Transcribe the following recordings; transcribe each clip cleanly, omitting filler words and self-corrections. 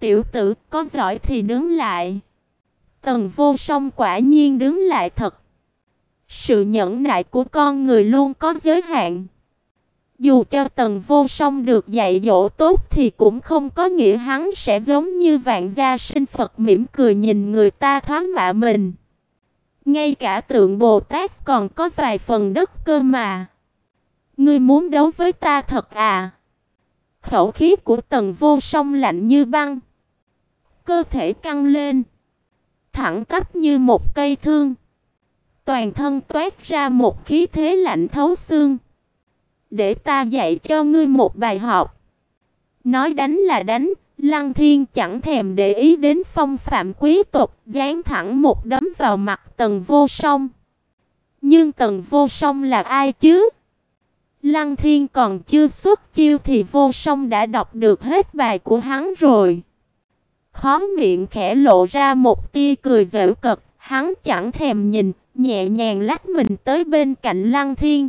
Tiểu tử, có giỏi thì đứng lại. Tần Vô Song quả nhiên đứng lại thật. Sự nhẫn nại của con người luôn có giới hạn. Dù cho Tần Vô Song được dạy dỗ tốt thì cũng không có nghĩa hắn sẽ giống như Vạn Gia Sinh Phật mỉm cười nhìn người ta thoá mạ mình. Ngay cả tượng Bồ Tát còn có vài phần đất cơ mà. Ngươi muốn đấu với ta thật à? Khẩu khí của Tần Vô Song lạnh như băng. Cơ thể căng lên, thẳng tắp như một cây thương. Toàn thân toát ra một khí thế lạnh thấu xương. Để ta dạy cho ngươi một bài học. Nói đánh là đánh, Lăng Thiên chẳng thèm để ý đến phong phạm quý tộc, giáng thẳng một đấm vào mặt Tần Vô Song. Nhưng Tần Vô Song là ai chứ? Lăng Thiên còn chưa xuất chiêu thì Vô Song đã đọc được hết bài của hắn rồi. Khóe miệng khẽ lộ ra một tia cười giễu cợt, hắn chẳng thèm nhìn, nhẹ nhàng lách mình tới bên cạnh Lăng Thiên.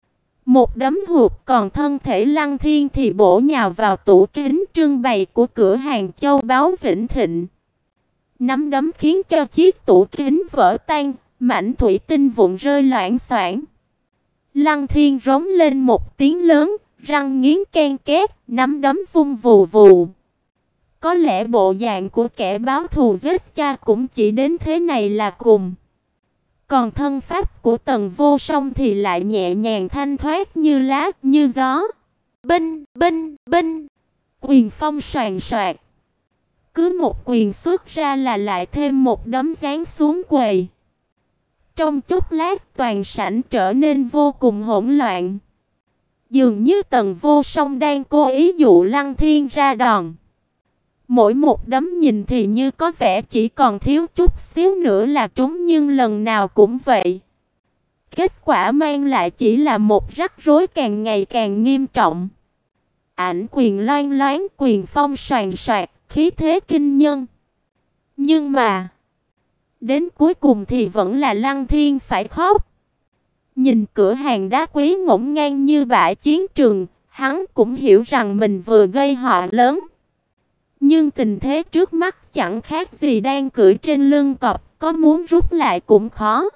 Một đấm hụt, còn thân thể Lăng Thiên thì bổ nhào vào tủ kính trưng bày của cửa hàng châu báu Vĩnh Thịnh. Nắm đấm khiến cho chiếc tủ kính vỡ tan, mảnh thủy tinh vụn rơi loảng xoảng. Lăng Thiên rống lên một tiếng lớn, răng nghiến ken két, nắm đấm vung vù vù. Có lẽ bộ dạng của kẻ báo thù giết cha cũng chỉ đến thế này là cùng. Còn thân pháp của Tần Vô Song thì lại nhẹ nhàng thanh thoát như lá, như gió. Binh, binh, binh. Quyền phong soàn soạt. Cứ một quyền xuất ra là lại thêm một đấm giáng xuống quầy. Trong chốc lát toàn sảnh trở nên vô cùng hỗn loạn. Dường như Tần Vô Song đang cố ý dụ Lăng Thiên ra đòn. Mỗi một đấm nhìn thì như có vẻ chỉ còn thiếu chút xíu nữa là trúng, nhưng lần nào cũng vậy. Kết quả mang lại chỉ là một rắc rối càng ngày càng nghiêm trọng. Ảnh quyền loan loáng, quyền phong soàn soạt, khí thế kinh nhân. Nhưng mà đến cuối cùng thì vẫn là Lăng Thiên phải khóc. Nhìn cửa hàng đá quý ngổn ngang như bãi chiến trường, hắn cũng hiểu rằng mình vừa gây họa lớn. Nhưng tình thế trước mắt chẳng khác gì đang cưỡi trên lưng cọp, có muốn rút lại cũng khó.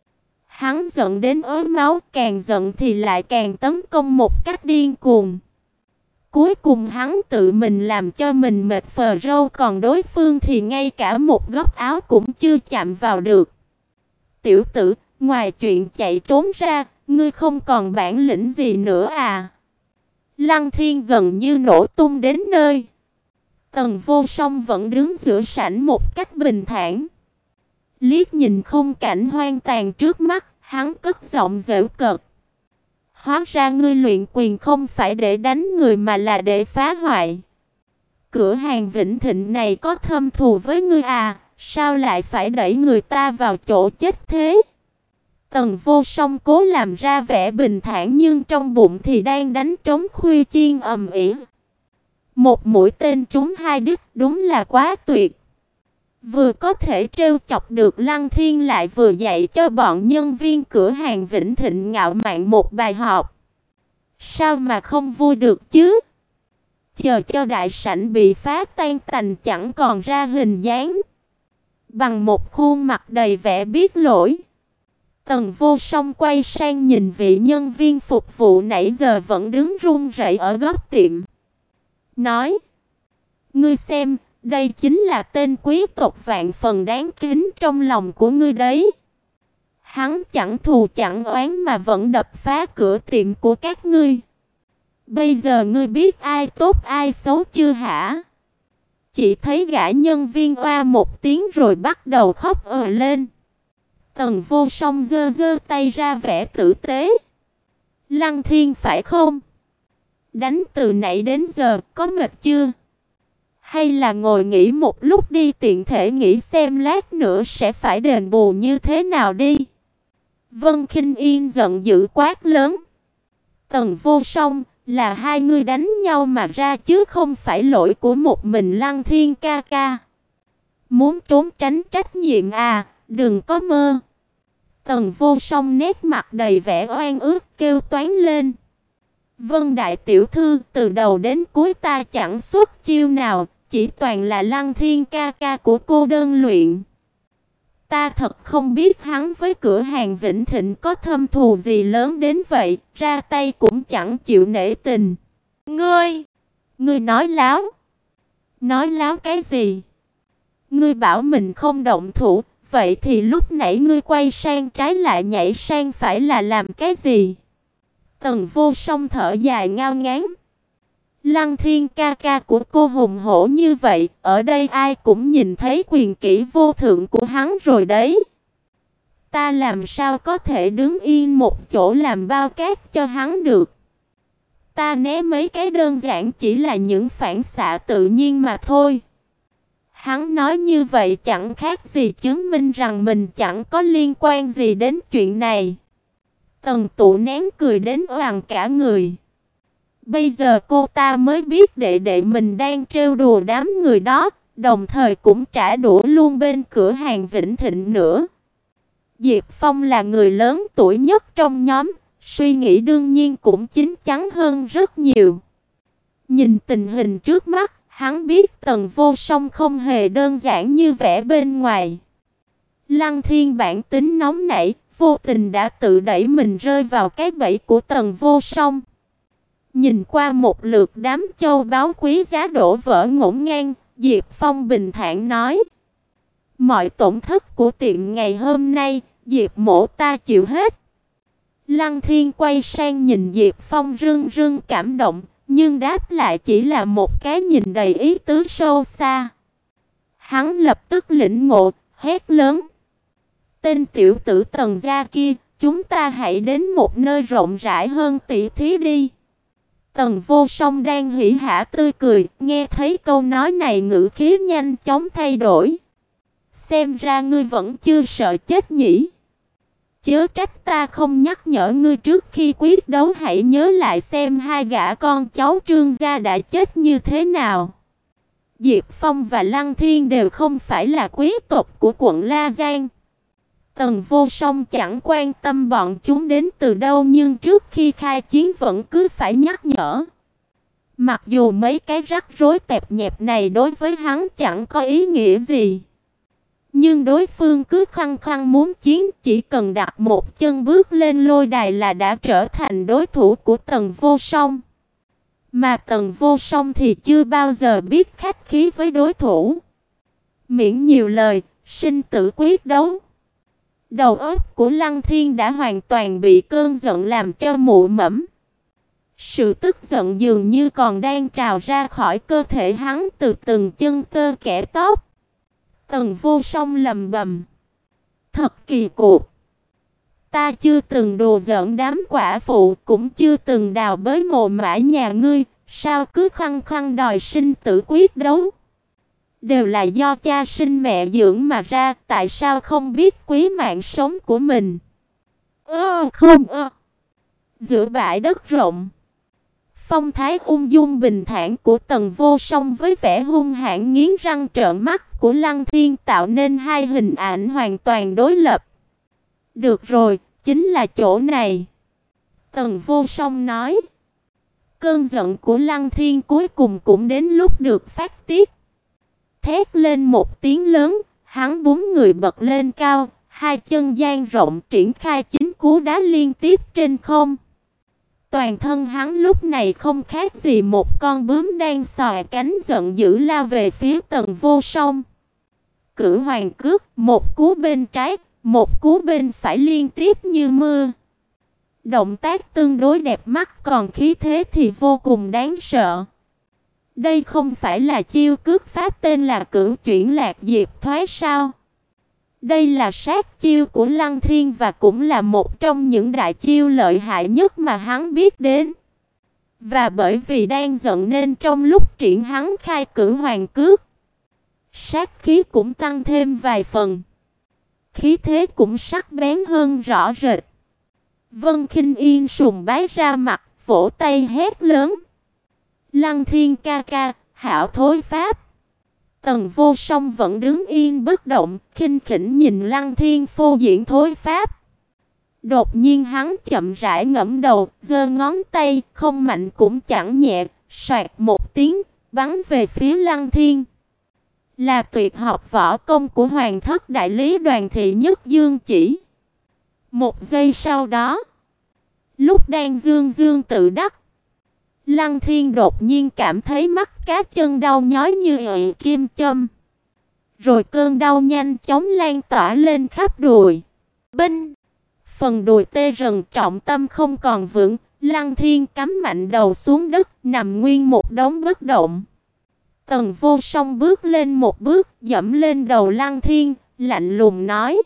Hắn giận đến ối máu, càng giận thì lại càng tấn công một cách điên cuồng. Cuối cùng hắn tự mình làm cho mình mệt phờ râu, còn đối phương thì ngay cả một góc áo cũng chưa chạm vào được. Tiểu tử, ngoài chuyện chạy trốn ra, ngươi không còn bản lĩnh gì nữa à? Lăng Thiên gần như nổ tung đến nơi. Tần Vô Song vẫn đứng giữa sảnh một cách bình thản. Liếc nhìn khung cảnh hoang tàn trước mắt, hắn cất giọng giễu cợt. Hóa ra ngươi luyện quyền không phải để đánh người mà là để phá hoại. Cửa hàng Vĩnh Thịnh này có thâm thù với ngươi à, sao lại phải đẩy người ta vào chỗ chết thế? Tần Vô Song cố làm ra vẻ bình thản nhưng trong bụng thì đang đánh trống khuya chiên ầm ĩ. Một mũi tên trúng hai đích, đúng là quá tuyệt. Vừa có thể trêu chọc được Lăng Thiên, lại vừa dạy cho bọn nhân viên cửa hàng Vĩnh Thịnh ngạo mạn một bài học. Sao mà không vui được chứ? Chờ cho đại sảnh bị phá tan tành chẳng còn ra hình dáng. Bằng một khuôn mặt đầy vẻ biết lỗi, Tần Vô Song quay sang nhìn vị nhân viên phục vụ nãy giờ vẫn đứng run rẩy ở góc tiệm. Nói, ngươi xem, đây chính là tên quý tộc vạn phần đáng kính trong lòng của ngươi đấy. Hắn chẳng thù chẳng oán mà vẫn đập phá cửa tiệm của các ngươi. Bây giờ ngươi biết ai tốt ai xấu chưa hả? Chỉ thấy gã nhân viên oa một tiếng rồi bắt đầu khóc lên. Tần Vô Song giơ giơ tay ra vẻ tử tế. Lăng Thiên phải không? Đánh từ nãy đến giờ có mệt chưa? Hay là ngồi nghỉ một lúc đi, tiện thể nghĩ xem lát nữa sẽ phải đền bù như thế nào đi. Vân Khinh Yên giận dữ quát lớn. Tần Vô Song, là hai người đánh nhau mà ra chứ không phải lỗi của một mình Lăng Thiên ca ca. Muốn trốn tránh trách nhiệm à, đừng có mơ. Tần Vô Song nét mặt đầy vẻ oan ức kêu toán lên. Vân đại tiểu thư, từ đầu đến cuối ta chẳng xuất chiêu nào, chỉ toàn là Lăng Thiên ca ca của cô đơn luyện. Ta thật không biết hắn với cửa hàng Vĩnh Thịnh có thâm thù gì lớn đến vậy, ra tay cũng chẳng chịu nể tình. Ngươi nói láo. Nói láo cái gì? Ngươi bảo mình không động thủ, vậy thì lúc nãy ngươi quay sang trái lại nhảy sang phải là làm cái gì? Tần Vô Song thở dài ngao ngán. Lăng Thiên ca ca của cô hùng hổ như vậy, ở đây ai cũng nhìn thấy quyền kỹ vô thượng của hắn rồi đấy. Ta làm sao có thể đứng yên một chỗ làm bao cát cho hắn được? Ta né mấy cái đơn giản chỉ là những phản xạ tự nhiên mà thôi. Hắn nói như vậy chẳng khác gì chứng minh rằng mình chẳng có liên quan gì đến chuyện này. Tần Tụ nén cười đến oằn cả người. Bây giờ cô ta mới biết đệ đệ mình đang trêu đùa đám người đó, đồng thời cũng trả đũa luôn bên cửa hàng Vĩnh Thịnh nữa. Diệp Phong là người lớn tuổi nhất trong nhóm, suy nghĩ đương nhiên cũng chín chắn hơn rất nhiều. Nhìn tình hình trước mắt, hắn biết Tần Vô Song không hề đơn giản như vẻ bên ngoài. Lăng Thiên bản tính nóng nảy, vô tình đã tự đẩy mình rơi vào cái bẫy của Tần Vô Song. Nhìn qua một lượt đám châu báu quý giá đổ vỡ ngổn ngang, Diệp Phong bình thản nói: mọi tổn thất của tiệm ngày hôm nay, Diệp mỗ ta chịu hết. Lăng Thiên quay sang nhìn Diệp Phong rưng rưng cảm động, nhưng đáp lại chỉ là một cái nhìn đầy ý tứ sâu xa. Hắn lập tức lĩnh ngộ, hét lớn: tên tiểu tử Tần gia kia, chúng ta hãy đến một nơi rộng rãi hơn tỉ thí đi. Tần Vô Song đang hỉ hả tươi cười, nghe thấy câu nói này ngữ khí nhanh chóng thay đổi. Xem ra ngươi vẫn chưa sợ chết nhỉ? Chớ trách ta không nhắc nhở ngươi trước khi quyết đấu, hãy nhớ lại xem hai gã con cháu Trương gia đã chết như thế nào. Diệp Phong và Lăng Thiên đều không phải là quý tộc của quận La Giang. Tần Vô Song chẳng quan tâm bọn chúng đến từ đâu, nhưng trước khi khai chiến vẫn cứ phải nhắc nhở. Mặc dù mấy cái rắc rối tẹp nhẹp này đối với hắn chẳng có ý nghĩa gì, nhưng đối phương cứ khăng khăng muốn chiến, chỉ cần đặt một chân bước lên lôi đài là đã trở thành đối thủ của Tần Vô Song. Mà Tần Vô Song thì chưa bao giờ biết khách khí với đối thủ. Miễn nhiều lời, sinh tử quyết đấu. Đầu óc của Lăng Thiên đã hoàn toàn bị cơn giận làm cho mụ mẫm. Sự tức giận dường như còn đang trào ra khỏi cơ thể hắn từ từng chân tơ kẽ tóc. Tần Vô Song lầm bầm: thật kỳ cục. Ta chưa từng đùa giỡn đám quả phụ, cũng chưa từng đào bới mồ mã nhà ngươi, sao cứ khăng khăng đòi sinh tử quyết đấu? Đều là do cha sinh mẹ dưỡng mà ra, tại sao không biết quý mạng sống của mình? Giữa bãi đất rộng, phong thái ung dung bình thản của Tần Vô Song với vẻ hung hãn nghiến răng trợn mắt của Lăng Thiên tạo nên hai hình ảnh hoàn toàn đối lập. Được rồi, chính là chỗ này. Tần Vô Song nói. Cơn giận của Lăng Thiên cuối cùng cũng đến lúc được phát tiết. Thét lên một tiếng lớn, hắn búng người bật lên cao, hai chân dang rộng triển khai chín cú đá liên tiếp trên không. Toàn thân hắn lúc này không khác gì một con bướm đang xòe cánh giận dữ lao về phía Tần Vô Song. Cửu hoàng cước, một cú bên trái, một cú bên phải liên tiếp như mưa. Động tác tương đối đẹp mắt, còn khí thế thì vô cùng đáng sợ. Đây không phải là chiêu cước pháp tên là Cửu Chuyển Lạc Diệp Thoái sao? Đây là sát chiêu của Lăng Thiên và cũng là một trong những đại chiêu lợi hại nhất mà hắn biết đến. Và bởi vì đang giận nên trong lúc triển hắn khai Cửu Hoàng Cước, sát khí cũng tăng thêm vài phần. Khí thế cũng sắc bén hơn rõ rệt. Vân Khinh Yên sùng bái ra mặt, vỗ tay hét lớn: Lăng Thiên ca ca, hảo thối pháp. Tần Vô Song vẫn đứng yên bất động, khinh khỉnh nhìn Lăng Thiên phô diễn thối pháp. Đột nhiên hắn chậm rãi ngẩng đầu, giơ ngón tay, không mạnh cũng chẳng nhẹ, soạt một tiếng, bắn về phía Lăng Thiên. Là tuyệt học võ công của Hoàng thất đại lý Đoàn Thị Nhất Dương chỉ. Một giây sau đó, lúc đang dương dương tự đắc, Lăng Thiên đột nhiên cảm thấy mắt cá chân đau nhói như bị kim châm. Rồi cơn đau nhanh chóng lan tỏa lên khắp đùi. Binh! Phần đùi tê rần, trọng tâm không còn vững, Lăng Thiên cắm mạnh đầu xuống đất, nằm nguyên một đống bất động. Tần Vô Song bước lên một bước, dẫm lên đầu Lăng Thiên, lạnh lùng nói: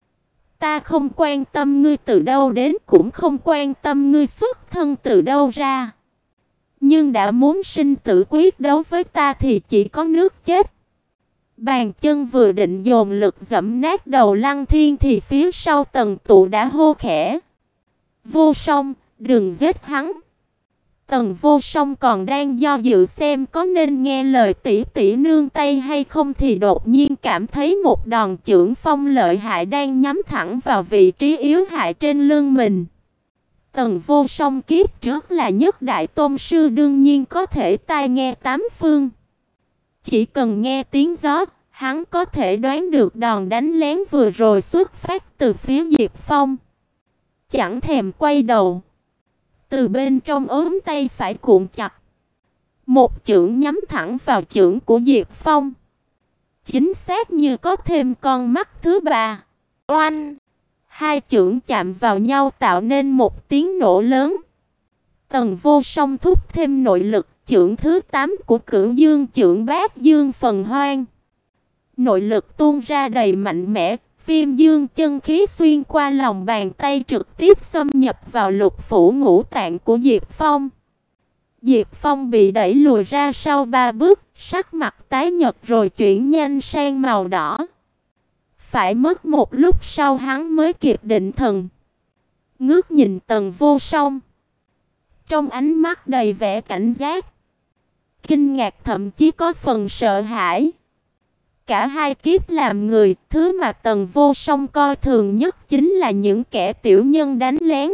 "Ta không quan tâm ngươi từ đâu đến, cũng không quan tâm ngươi xuất thân từ đâu ra. Nhưng đã muốn sinh tử quyết đấu với ta thì chỉ có nước chết." Bàn chân vừa định dồn lực giẫm nát đầu Lăng Thiên thì phía sau Tần Tụ đã hô khẽ: "Vô Song, đừng giết hắn." Tần Vô Song còn đang do dự xem có nên nghe lời tỷ tỷ nương tay hay không thì đột nhiên cảm thấy một đòn chưởng phong lợi hại đang nhắm thẳng vào vị trí yếu hại trên lưng mình. Tần Vô Song kiếp trước là nhất đại tôn sư, đương nhiên có thể tai nghe tám phương. Chỉ cần nghe tiếng gió, hắn có thể đoán được đòn đánh lén vừa rồi xuất phát từ phía Diệp Phong. Chẳng thèm quay đầu, từ bên trong ốm tay phải cuộn chặt, một chưởng nhắm thẳng vào chưởng của Diệp Phong. Chính xác như có thêm con mắt thứ ba. Oanh! Hai chưởng chạm vào nhau tạo nên một tiếng nổ lớn. Tần Vô Song thúc thêm nội lực, chưởng thứ 8 của Cửu Dương chưởng Bát Dương Phần Hoang. Nội lực tuôn ra đầy mạnh mẽ, Viêm Dương chân khí xuyên qua lòng bàn tay trực tiếp xâm nhập vào lục phủ ngũ tạng của Diệp Phong. Diệp Phong bị đẩy lùi ra sau 3 bước, sắc mặt tái nhợt rồi chuyển nhanh sang màu đỏ. Phải mất một lúc sau hắn mới kịp định thần, ngước nhìn Tần Vô Song. Trong ánh mắt đầy vẻ cảnh giác, kinh ngạc, thậm chí có phần sợ hãi. Cả hai kiếp làm người, thứ mà Tần Vô Song coi thường nhất chính là những kẻ tiểu nhân đánh lén.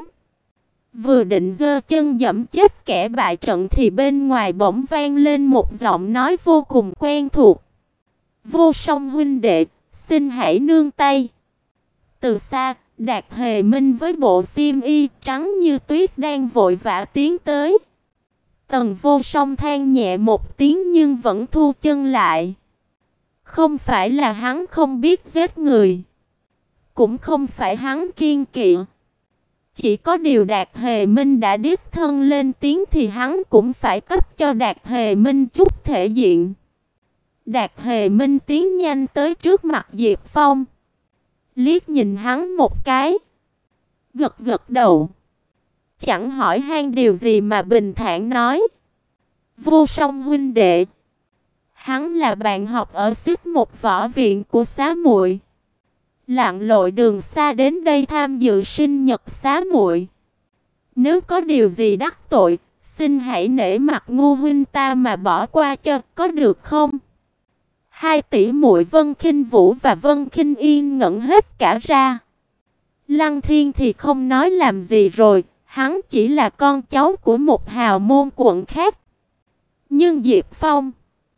Vừa định giơ chân giẫm chết kẻ bại trận thì bên ngoài bỗng vang lên một giọng nói vô cùng quen thuộc. "Vô Song huynh đệ, xin hãy nương tay." Từ xa, Đạt Hề Minh với bộ xiêm y trắng như tuyết đang vội vã tiến tới. Tần Vô Song than nhẹ một tiếng nhưng vẫn thu chân lại. Không phải là hắn không biết giết người, cũng không phải hắn kiêng kỵ. Chỉ có điều Đạt Hề Minh đã đích thân lên tiếng thì hắn cũng phải cấp cho Đạt Hề Minh chút thể diện. Đạt Hề Minh tiến nhanh tới trước mặt Diệp Phong, liếc nhìn hắn một cái, gật gật đầu, chẳng hỏi han điều gì mà bình thản nói: "Vô Song huynh đệ, hắn là bạn học ở Xích Một võ viện của xá muội, lặn lội đường xa đến đây tham dự sinh nhật xá muội. Nếu có điều gì đắc tội, xin hãy nể mặt ngu huynh ta mà bỏ qua cho, có được không?" Hai tỷ muội Vân Khinh Vũ và Vân Khinh Yên ngẩn hết cả ra. Lăng Thiên thì không nói làm gì rồi, hắn chỉ là con cháu của một hào môn quận khác. Nhưng Diệp Phong,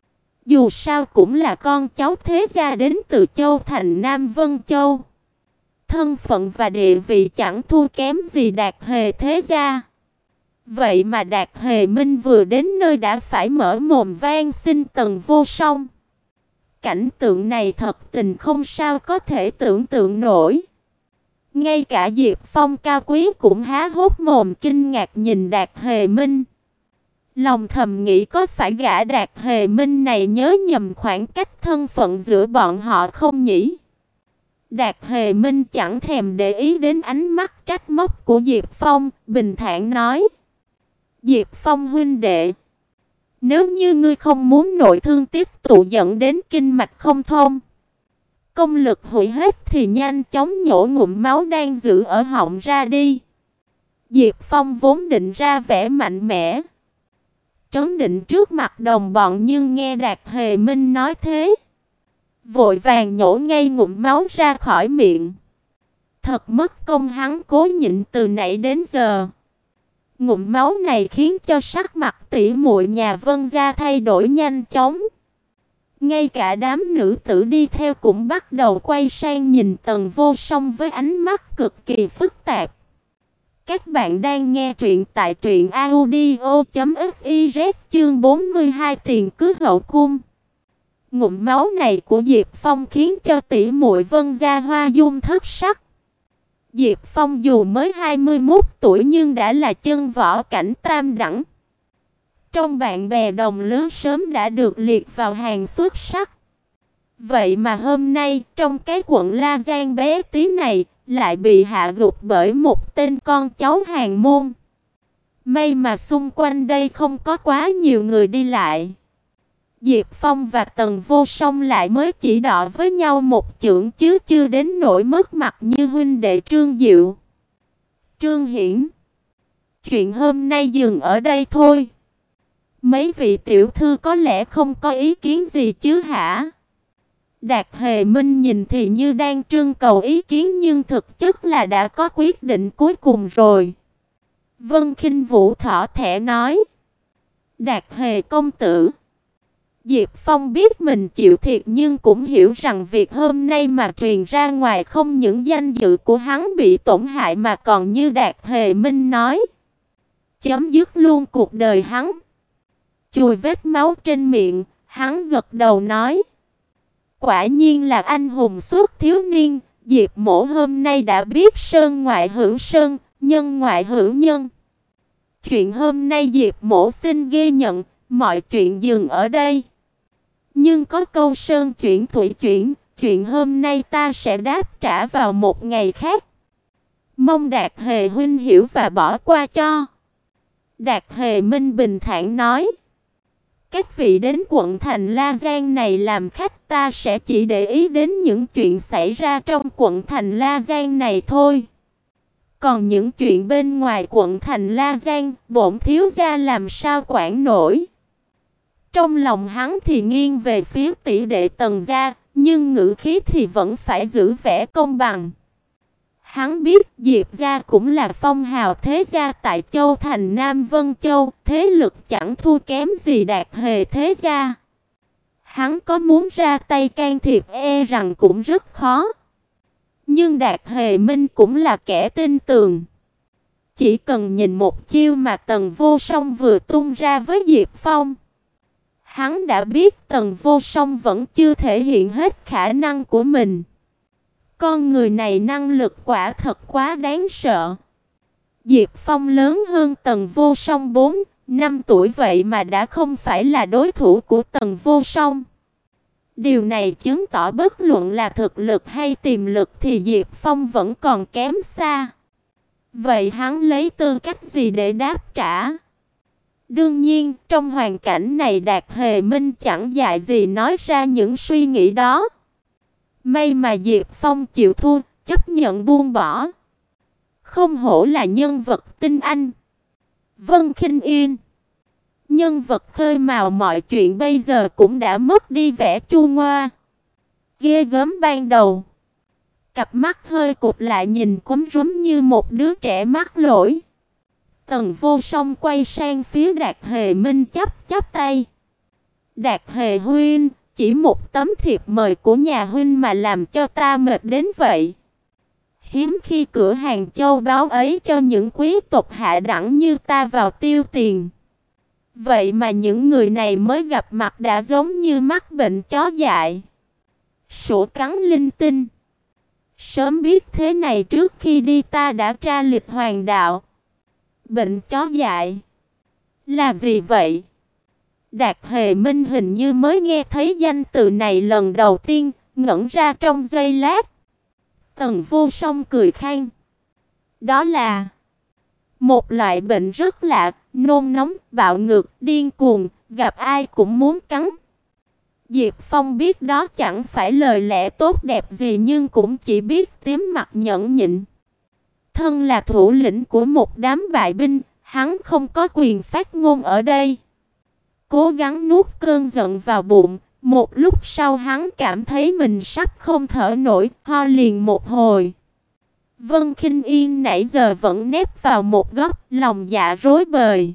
dù sao cũng là con cháu thế gia đến từ Châu Thành Nam Vân Châu. Thân phận và địa vị chẳng thua kém gì Đạt Hề thế gia. Vậy mà Đạt Hề Minh vừa đến nơi đã phải mở mồm van xin Tần Vô Song. Cảnh tượng này thật tình không sao có thể tưởng tượng nổi. Ngay cả Diệp Phong cao quý cũng há hốc mồm kinh ngạc nhìn Đạt Hề Minh. Lòng thầm nghĩ có phải gã Đạt Hề Minh này nhớ nhầm khoảng cách thân phận giữa bọn họ không nhỉ? Đạt Hề Minh chẳng thèm để ý đến ánh mắt trách móc của Diệp Phong, bình thản nói: "Diệp Phong huynh đệ, nếu như ngươi không muốn nội thương tiếp tụ dẫn đến kinh mạch không thông, công lực hủy hết thì nhanh chóng nhổ ngụm máu đang giữ ở họng ra đi." Diệp Phong vốn định ra vẻ mạnh mẽ, trấn định trước mặt đồng bọn, nhưng nghe Đạt Hề Minh nói thế, vội vàng nhổ ngay ngụm máu ra khỏi miệng. Thật mất công hắn cố nhịn từ nãy đến giờ. Ngụm máu này khiến cho sắc mặt tỷ muội nhà Vân gia thay đổi nhanh chóng. Ngay cả đám nữ tử đi theo cũng bắt đầu quay sang nhìn Tần Vô Song với ánh mắt cực kỳ phức tạp. Các bạn đang nghe truyện tại truyện audio.fiz chương 42 tiền cướp hậu cung. Ngụm máu này của Diệp Phong khiến cho tỷ muội Vân gia hoa dung thất sắc. Diệp Phong dù mới 21 tuổi nhưng đã là chân võ cảnh tam đẳng. Trong bạn bè đồng lứa sớm đã được liệt vào hàng xuất sắc. Vậy mà hôm nay trong cái quận La Giang bé tí này lại bị hạ gục bởi một tên con cháu hàng môn. May mà xung quanh đây không có quá nhiều người đi lại. Diệp Phong và Tần Vô Song lại mới chỉ đọ với nhau một chưởng chứ chưa đến nỗi mất mặt như huynh đệ Trương Diệu, Trương Hiển. Chuyện hôm nay dừng ở đây thôi. Mấy vị tiểu thư có lẽ không có ý kiến gì chứ hả? Đạt Hề Minh nhìn thì như đang trưng cầu ý kiến nhưng thực chất là đã có quyết định cuối cùng rồi. Vân Khinh Vũ thỏ thẻ nói. Đạt Hề công tử. Diệp Phong biết mình chịu thiệt nhưng cũng hiểu rằng việc hôm nay mà truyền ra ngoài không những danh dự của hắn bị tổn hại mà còn như Đạt Hề Minh nói, chấm dứt luôn cuộc đời hắn. Chùi vết máu trên miệng, hắn gật đầu nói. Quả nhiên là anh hùng suốt thiếu niên, Diệp mỗ hôm nay đã biết sơn ngoại hữu sơn, nhân ngoại hữu nhân. Chuyện hôm nay Diệp mỗ xin ghi nhận, mọi chuyện dừng ở đây. Nhưng có câu sơn chuyển thủy chuyển, chuyện hôm nay ta sẽ đáp trả vào một ngày khác. Mong Đạt Hề huynh hiểu và bỏ qua cho. Đạt Hề Minh bình thản nói. Các vị đến quận thành La Giang này làm khách, ta sẽ chỉ để ý đến những chuyện xảy ra trong quận thành La Giang này thôi. Còn những chuyện bên ngoài quận thành La Giang, bổn thiếu gia làm sao quản nổi. Trong lòng hắn thì nghiêng về phía tỷ đệ Tần gia, nhưng ngữ khí thì vẫn phải giữ vẻ công bằng. Hắn biết Diệp gia cũng là phong hào thế gia tại châu thành Nam Vân Châu, thế lực chẳng thua kém gì Đạt Hề thế gia. Hắn có muốn ra tay can thiệp rằng cũng rất khó. Nhưng Đạt Hề Minh cũng là kẻ tin tường. Chỉ cần nhìn một chiêu mà Tần Vô Song vừa tung ra với Diệp Phong, hắn đã biết Tần Vô Song vẫn chưa thể hiện hết khả năng của mình. Con người này năng lực quả thật quá đáng sợ. Diệp Phong lớn hơn Tần Vô Song 4-5 tuổi vậy mà đã không phải là đối thủ của Tần Vô Song. Điều này chứng tỏ bất luận là thực lực hay tiềm lực thì Diệp Phong vẫn còn kém xa. Vậy hắn lấy tư cách gì để đáp trả? Đương nhiên, trong hoàn cảnh này Đạt Hề Minh chẳng dại gì nói ra những suy nghĩ đó. May mà Diệp Phong chịu thua, chấp nhận buông bỏ. Không hổ là nhân vật tinh anh. Vân Khinh Yên, nhân vật khơi mào mọi chuyện bây giờ cũng đã mất đi vẻ chua ngoa ghê gớm ban đầu. Cặp mắt hơi cụp lại nhìn cúm rúm như một đứa trẻ mắc lỗi. Tần Vô Song quay sang phía Đạt Hề Minh chắp tay. Đạt Hề huynh, chỉ một tấm thiệp mời của nhà huynh mà làm cho ta mệt đến vậy. Hiếm khi cửa hàng châu báu ấy cho những quý tộc hạ đẳng như ta vào tiêu tiền. Vậy mà những người này mới gặp mặt đã giống như mắc bệnh chó dại, sổ cắn linh tinh. Sớm biết thế này trước khi đi ta đã tra lịch hoàng đạo. Bệnh chó dại là gì vậy? Đạt Hề Minh hình như mới nghe thấy danh từ này lần đầu tiên, ngẩn ra trong giây lát. Tần Vô Song cười khan. Đó là một loại bệnh rất lạ, nôn nóng, bạo ngược, điên cuồng, gặp ai cũng muốn cắn. Diệp Phong biết đó chẳng phải lời lẽ tốt đẹp gì nhưng cũng chỉ biết tím mặt nhẫn nhịn. Thân là thủ lĩnh của một đám bại binh, hắn không có quyền phát ngôn ở đây. Cố gắng nuốt cơn giận vào bụng, một lúc sau hắn cảm thấy mình sắp không thở nổi, ho liền một hồi. Vân Khinh Yên nãy giờ vẫn nép vào một góc, lòng dạ rối bời.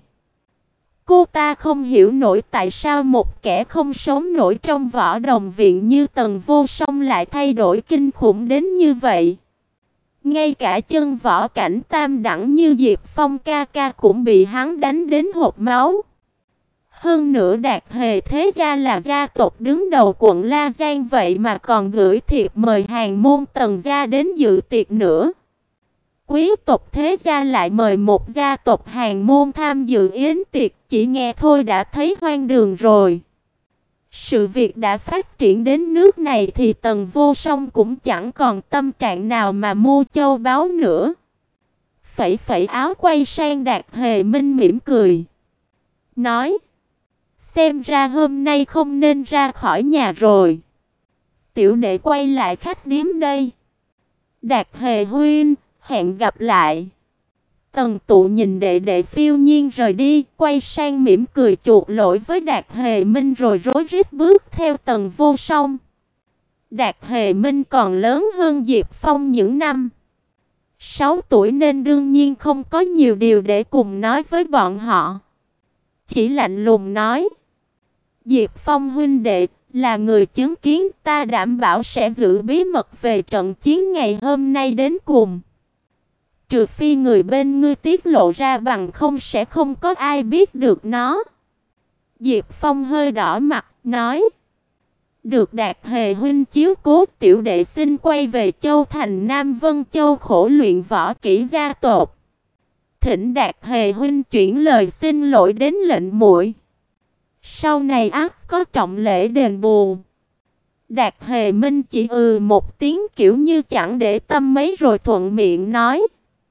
Cô ta không hiểu nổi tại sao một kẻ không sống nổi trong võ đồng viện như Tần Vô Song lại thay đổi kinh khủng đến như vậy. Ngay cả chân võ cảnh tam đẳng như Diệp Phong ca ca cũng bị hắn đánh đến hộc máu. Hơn nữa Đạt Hề thế gia là gia tộc đứng đầu quận La Giang, vậy mà còn gửi thiệp mời hàng môn Tần gia đến dự tiệc nữa. Quý tộc thế gia lại mời một gia tộc hàng môn tham dự yến tiệc, chỉ nghe thôi đã thấy hoang đường rồi. Sự việc đã phát triển đến nước này thì Tần Vô Song cũng chẳng còn tâm trạng nào mà mua châu báu nữa. Phẩy phẩy áo quay sang Đạt Hề Minh mỉm cười, nói: xem ra hôm nay không nên ra khỏi nhà rồi. Tiểu đệ quay lại khách điếm đây. Đạt Hề huynh, hẹn gặp lại. Tần Tụ nhìn đệ đệ phiêu nhiên rời đi, quay sang mỉm cười chuộc lỗi với Đạt Hề Minh rồi rối rít bước theo Tần Vô Song. Đạt Hề Minh còn lớn hơn Diệp Phong những năm 6 tuổi nên đương nhiên không có nhiều điều để cùng nói với bọn họ. Chỉ lạnh lùng nói: Diệp Phong huynh đệ là người chứng kiến, ta đảm bảo sẽ giữ bí mật về trận chiến ngày hôm nay đến cùng. Trừ phi người bên ngươi tiết lộ ra, bằng không sẽ không có ai biết được nó. Diệp Phong hơi đỏ mặt, nói: được Đạt Hề huynh chiếu cố, tiểu đệ xin quay về Châu Thành Nam Vân Châu khổ luyện võ kỹ gia tộc. Thỉnh Đạt Hề huynh chuyển lời xin lỗi đến lệnh muội. Sau này ắt có trọng lễ đền bù. Đạt Hề Minh chỉ một tiếng kiểu như chẳng để tâm mấy rồi thuận miệng nói: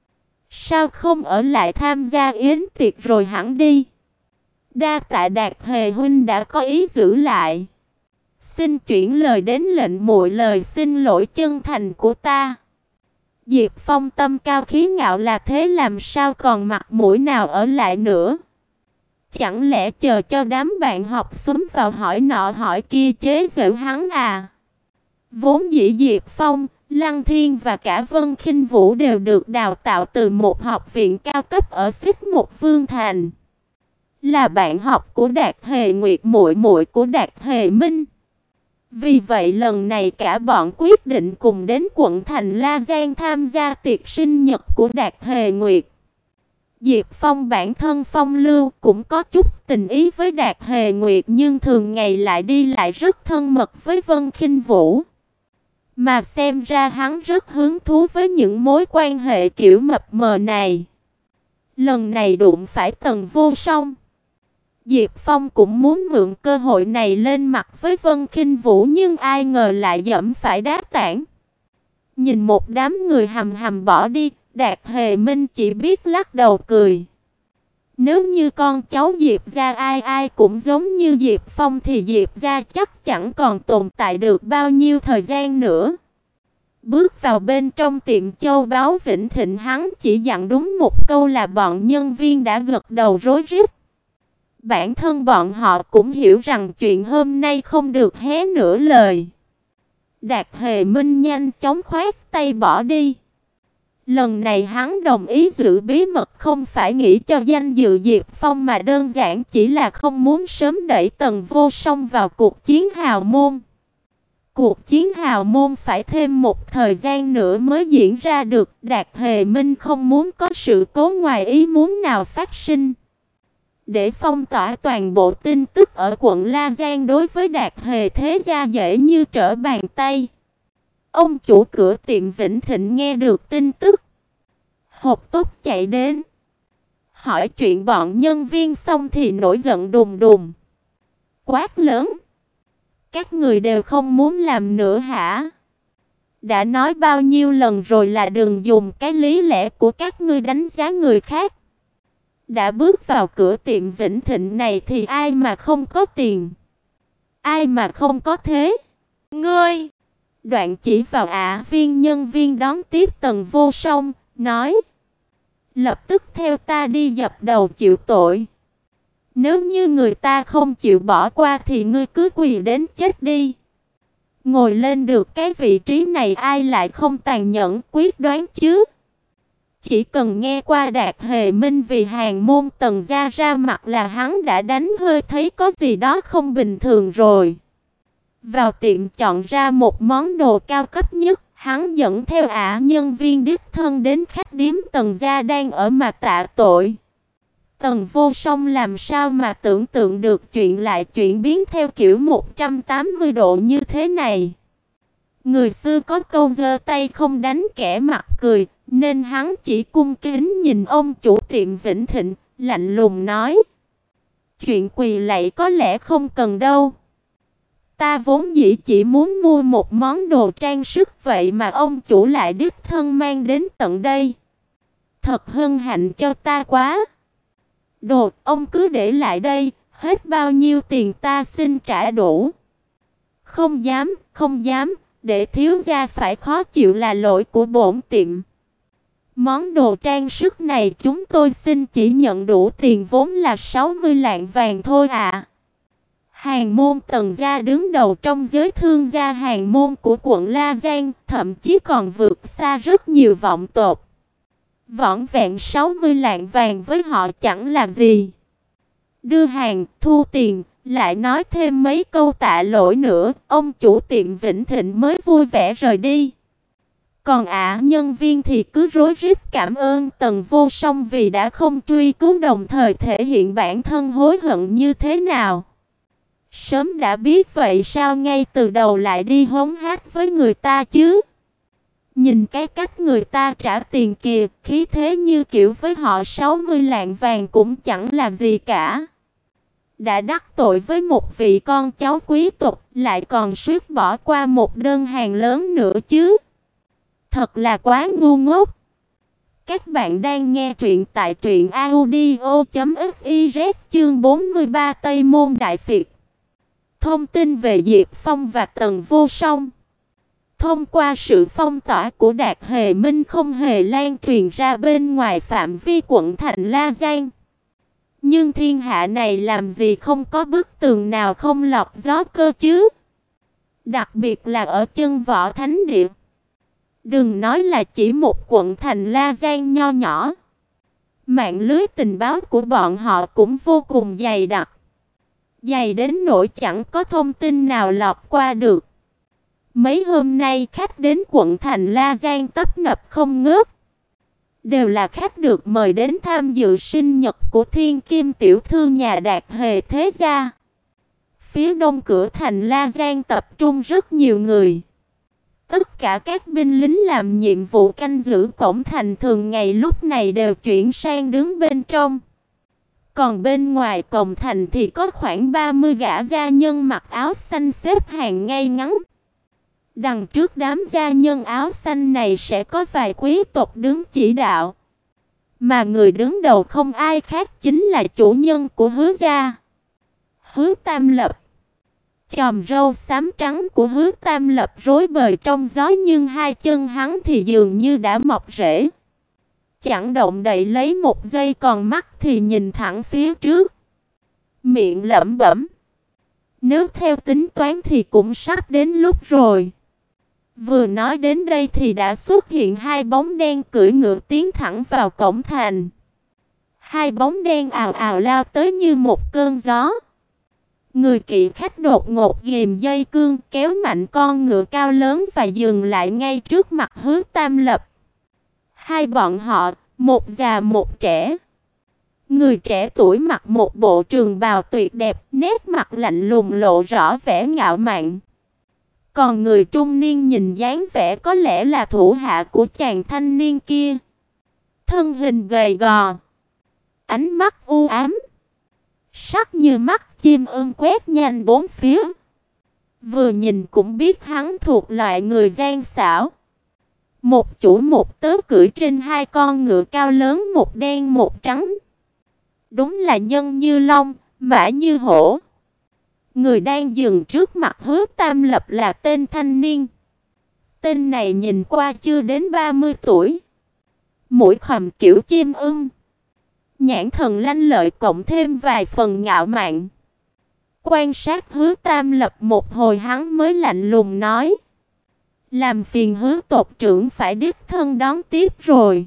sao không ở lại tham gia yến tiệc rồi hẳn đi. Đa tạ Đạt Hề huynh đã có ý giữ lại. Xin chuyển lời đến lệnh muội lời xin lỗi chân thành của ta. Diệp Phong tâm cao khí ngạo là thế, làm sao còn mặt mũi nào ở lại nữa. Chẳng lẽ chờ cho đám bạn học xúm vào hỏi nọ hỏi kia chế giễu hắn à? Vốn dĩ Diệp Phong, Lăng Thiên và cả Vân Khinh Vũ đều được đào tạo từ một học viện cao cấp ở Xích Mục Vương Thành, là bạn học của Đạt Hề Nguyệt, muội muội của Đạt Hề Minh. Vì vậy lần này cả bọn quyết định cùng đến quận thành La Giang tham gia tiệc sinh nhật của Đạt Hề Nguyệt. Diệp Phong bản thân phong lưu, cũng có chút tình ý với Đạt Hề Nguyệt, nhưng thường ngày lại đi lại rất thân mật với Vân Khinh Vũ. Mà xem ra hắn rất hứng thú với những mối quan hệ kiểu mập mờ này. Lần này đụng phải Tần Vô Song, Diệp Phong cũng muốn mượn cơ hội này lên mặt với Vân Khinh Vũ, nhưng ai ngờ lại dẫm phải đá tảng. Nhìn một đám người hầm hầm bỏ đi, Đạt Hề Minh chỉ biết lắc đầu cười. Nếu như con cháu Diệp gia ai ai cũng giống như Diệp Phong thì Diệp gia chắc chẳng còn tồn tại được bao nhiêu thời gian nữa. Bước vào bên trong tiệm châu báu Vĩnh Thịnh, hắn chỉ dặn đúng một câu là bọn nhân viên đã gật đầu rối rít. Bản thân bọn họ cũng hiểu rằng chuyện hôm nay không được hé nửa lời. Đạt Hề Minh nhanh chóng khoát tay bỏ đi. Lần này hắn đồng ý giữ bí mật không phải nghĩ cho danh dự Diệp Phong, mà đơn giản chỉ là không muốn sớm đẩy Tần Vô Song vào cuộc chiến hào môn. Cuộc chiến hào môn phải thêm một thời gian nữa mới diễn ra được. Đạt Hề Minh không muốn có sự cố ngoài ý muốn nào phát sinh. Để phong tỏa toàn bộ tin tức ở quận La Giang đối với Đạt Hề thế gia dễ như trở bàn tay. Ông chủ cửa tiệm Vĩnh Thịnh nghe được tin tức, hộc tốc chạy đến, hỏi chuyện bọn nhân viên xong thì nổi giận đùng đùng, quát lớn: các người đều không muốn làm nữa hả? Đã nói bao nhiêu lần rồi là đừng dùng cái lý lẽ của các ngươi đánh giá người khác. Đã bước vào cửa tiệm Vĩnh Thịnh này thì ai mà không có tiền, ai mà không có thế? Ngươi! Đoạn chỉ vào viên nhân viên đón tiếp Tần Vô Song, nói: lập tức theo ta đi dập đầu chịu tội. Nếu như người ta không chịu bỏ qua thì ngươi cứ quỳ đến chết đi. Ngồi lên được cái vị trí này ai lại không tàn nhẫn quyết đoán chứ? Chỉ cần nghe qua Đạt Hề Minh vì Hàn Môn Tần gia ra mặt là hắn đã đánh hơi thấy có gì đó không bình thường rồi. Vào tiệm chọn ra một món đồ cao cấp nhất, hắn dẫn theo ả nhân viên đích thân đến khách điếm Tần gia đang ở mà tạ tội. Tần Vô Song làm sao mà tưởng tượng được chuyện lại chuyển biến theo kiểu 180 độ như thế này. Người xưa có câu giơ tay không đánh kẻ mặt cười, nên hắn chỉ cung kính nhìn ông chủ tiệm Vĩnh Thịnh, lạnh lùng nói: chuyện quỳ lạy có lẽ không cần đâu. Ta vốn dĩ chỉ muốn mua một món đồ trang sức, vậy mà ông chủ lại đích thân mang đến tận đây. Thật hân hạnh cho ta quá. Đồ, ông cứ để lại đây, hết bao nhiêu tiền ta xin trả đủ. Không dám, không dám, để thiếu gia phải khó chịu là lỗi của bổn tiệm. Món đồ trang sức này chúng tôi xin chỉ nhận đủ tiền vốn là 60 lạng vàng thôi ạ. Hàn Môn Tần gia đứng đầu trong giới thương gia Hàn Môn của quận La Giang, thậm chí còn vượt xa rất nhiều vọng tộc. Vỏn vẹn 60 lạng vàng với họ chẳng là gì. Đưa hàng, thu tiền, lại nói thêm mấy câu tạ lỗi nữa, ông chủ tiệm Vĩnh Thịnh mới vui vẻ rời đi. Còn ả nhân viên thì cứ rối rít cảm ơn Tần Vô Song vì đã không truy cứu, đồng thời thể hiện bản thân hối hận như thế nào. Sớm đã biết vậy sao ngay từ đầu lại đi hống hách với người ta chứ? Nhìn cái cách người ta trả tiền kìa, khí thế như kiểu với họ 60 lạng vàng cũng chẳng là gì cả. Đã đắc tội với một vị con cháu quý tộc, lại còn suýt bỏ qua một đơn hàng lớn nữa chứ. Thật là quá ngu ngốc. Các bạn đang nghe truyện tại truyện audio.fiz chương 43 Tây Môn Đại Phiệt. Thông tin về Diệp Phong và Tần Vô Song thông qua sự phong tỏa của Đạt Hề Minh không hề lan truyền ra bên ngoài phạm vi quận thành La Giang. Nhưng thiên hạ này làm gì không có bức tường nào không lọt gió cơ chứ? Đặc biệt là ở chân Võ Thánh Địa. Đừng nói là chỉ một quận thành La Giang nho nhỏ. Mạng lưới tình báo của bọn họ cũng vô cùng dày đặc. Dày đến nỗi chẳng có thông tin nào lọt qua được. Mấy hôm nay khách đến quận thành La Giang tấp nập không ngớt. Đều là khách được mời đến tham dự sinh nhật của thiên kim tiểu thư nhà Đạt Hề thế gia. Phía đông cửa thành La Giang tập trung rất nhiều người. Tất cả các binh lính làm nhiệm vụ canh giữ cổng thành thường ngày lúc này đều chuyển sang đứng bên trong. Còn bên ngoài cổng thành thì có khoảng 30 gã gia nhân mặc áo xanh xếp hàng ngay ngắn. Đằng trước đám gia nhân áo xanh này sẽ có vài quý tộc đứng chỉ đạo. Mà người đứng đầu không ai khác chính là chủ nhân của Hứa gia, Hứa Tam Lập. Chòm râu xám trắng của Hứa Tam Lập rối bời trong gió, nhưng hai chân hắn thì dường như đã mọc rễ. Chẳng động đậy lấy một giây, còn mắt thì nhìn thẳng phía trước. Miệng lẩm bẩm: nếu theo tính toán thì cũng sắp đến lúc rồi. Vừa nói đến đây thì đã xuất hiện hai bóng đen cưỡi ngựa tiến thẳng vào cổng thành. Hai bóng đen ào ào lao tới như một cơn gió. Người kỵ khách đột ngột ghìm dây cương, kéo mạnh con ngựa cao lớn và dừng lại ngay trước mặt Hứa Tam Lập. Hai bọn họ, một già một trẻ. Người trẻ tuổi mặc một bộ trường bào tuyệt đẹp, nét mặt lạnh lùng lộ rõ vẻ ngạo mạn. Còn người trung niên nhìn dáng vẻ có lẽ là thủ hạ của chàng thanh niên kia. Thân hình gầy gò, ánh mắt u ám, sắc như mắt chim ưng quét nhanh bốn phía. Vừa nhìn cũng biết hắn thuộc loại người gian xảo. Một chủ một tớ cưỡi trên hai con ngựa cao lớn, một đen một trắng. Đúng là nhân như long, mã như hổ. Người đang dừng trước mặt Hứa Tam Lập là tên thanh niên. Tên này nhìn qua chưa đến 30 tuổi. Mũi khoằm kiểu chim ưng, nhãn thần lanh lợi cộng thêm vài phần ngạo mạn. Quan sát Hứa Tam Lập một hồi hắn mới lạnh lùng nói: làm phiền Hứa tộc trưởng phải đích thân đón tiếp rồi.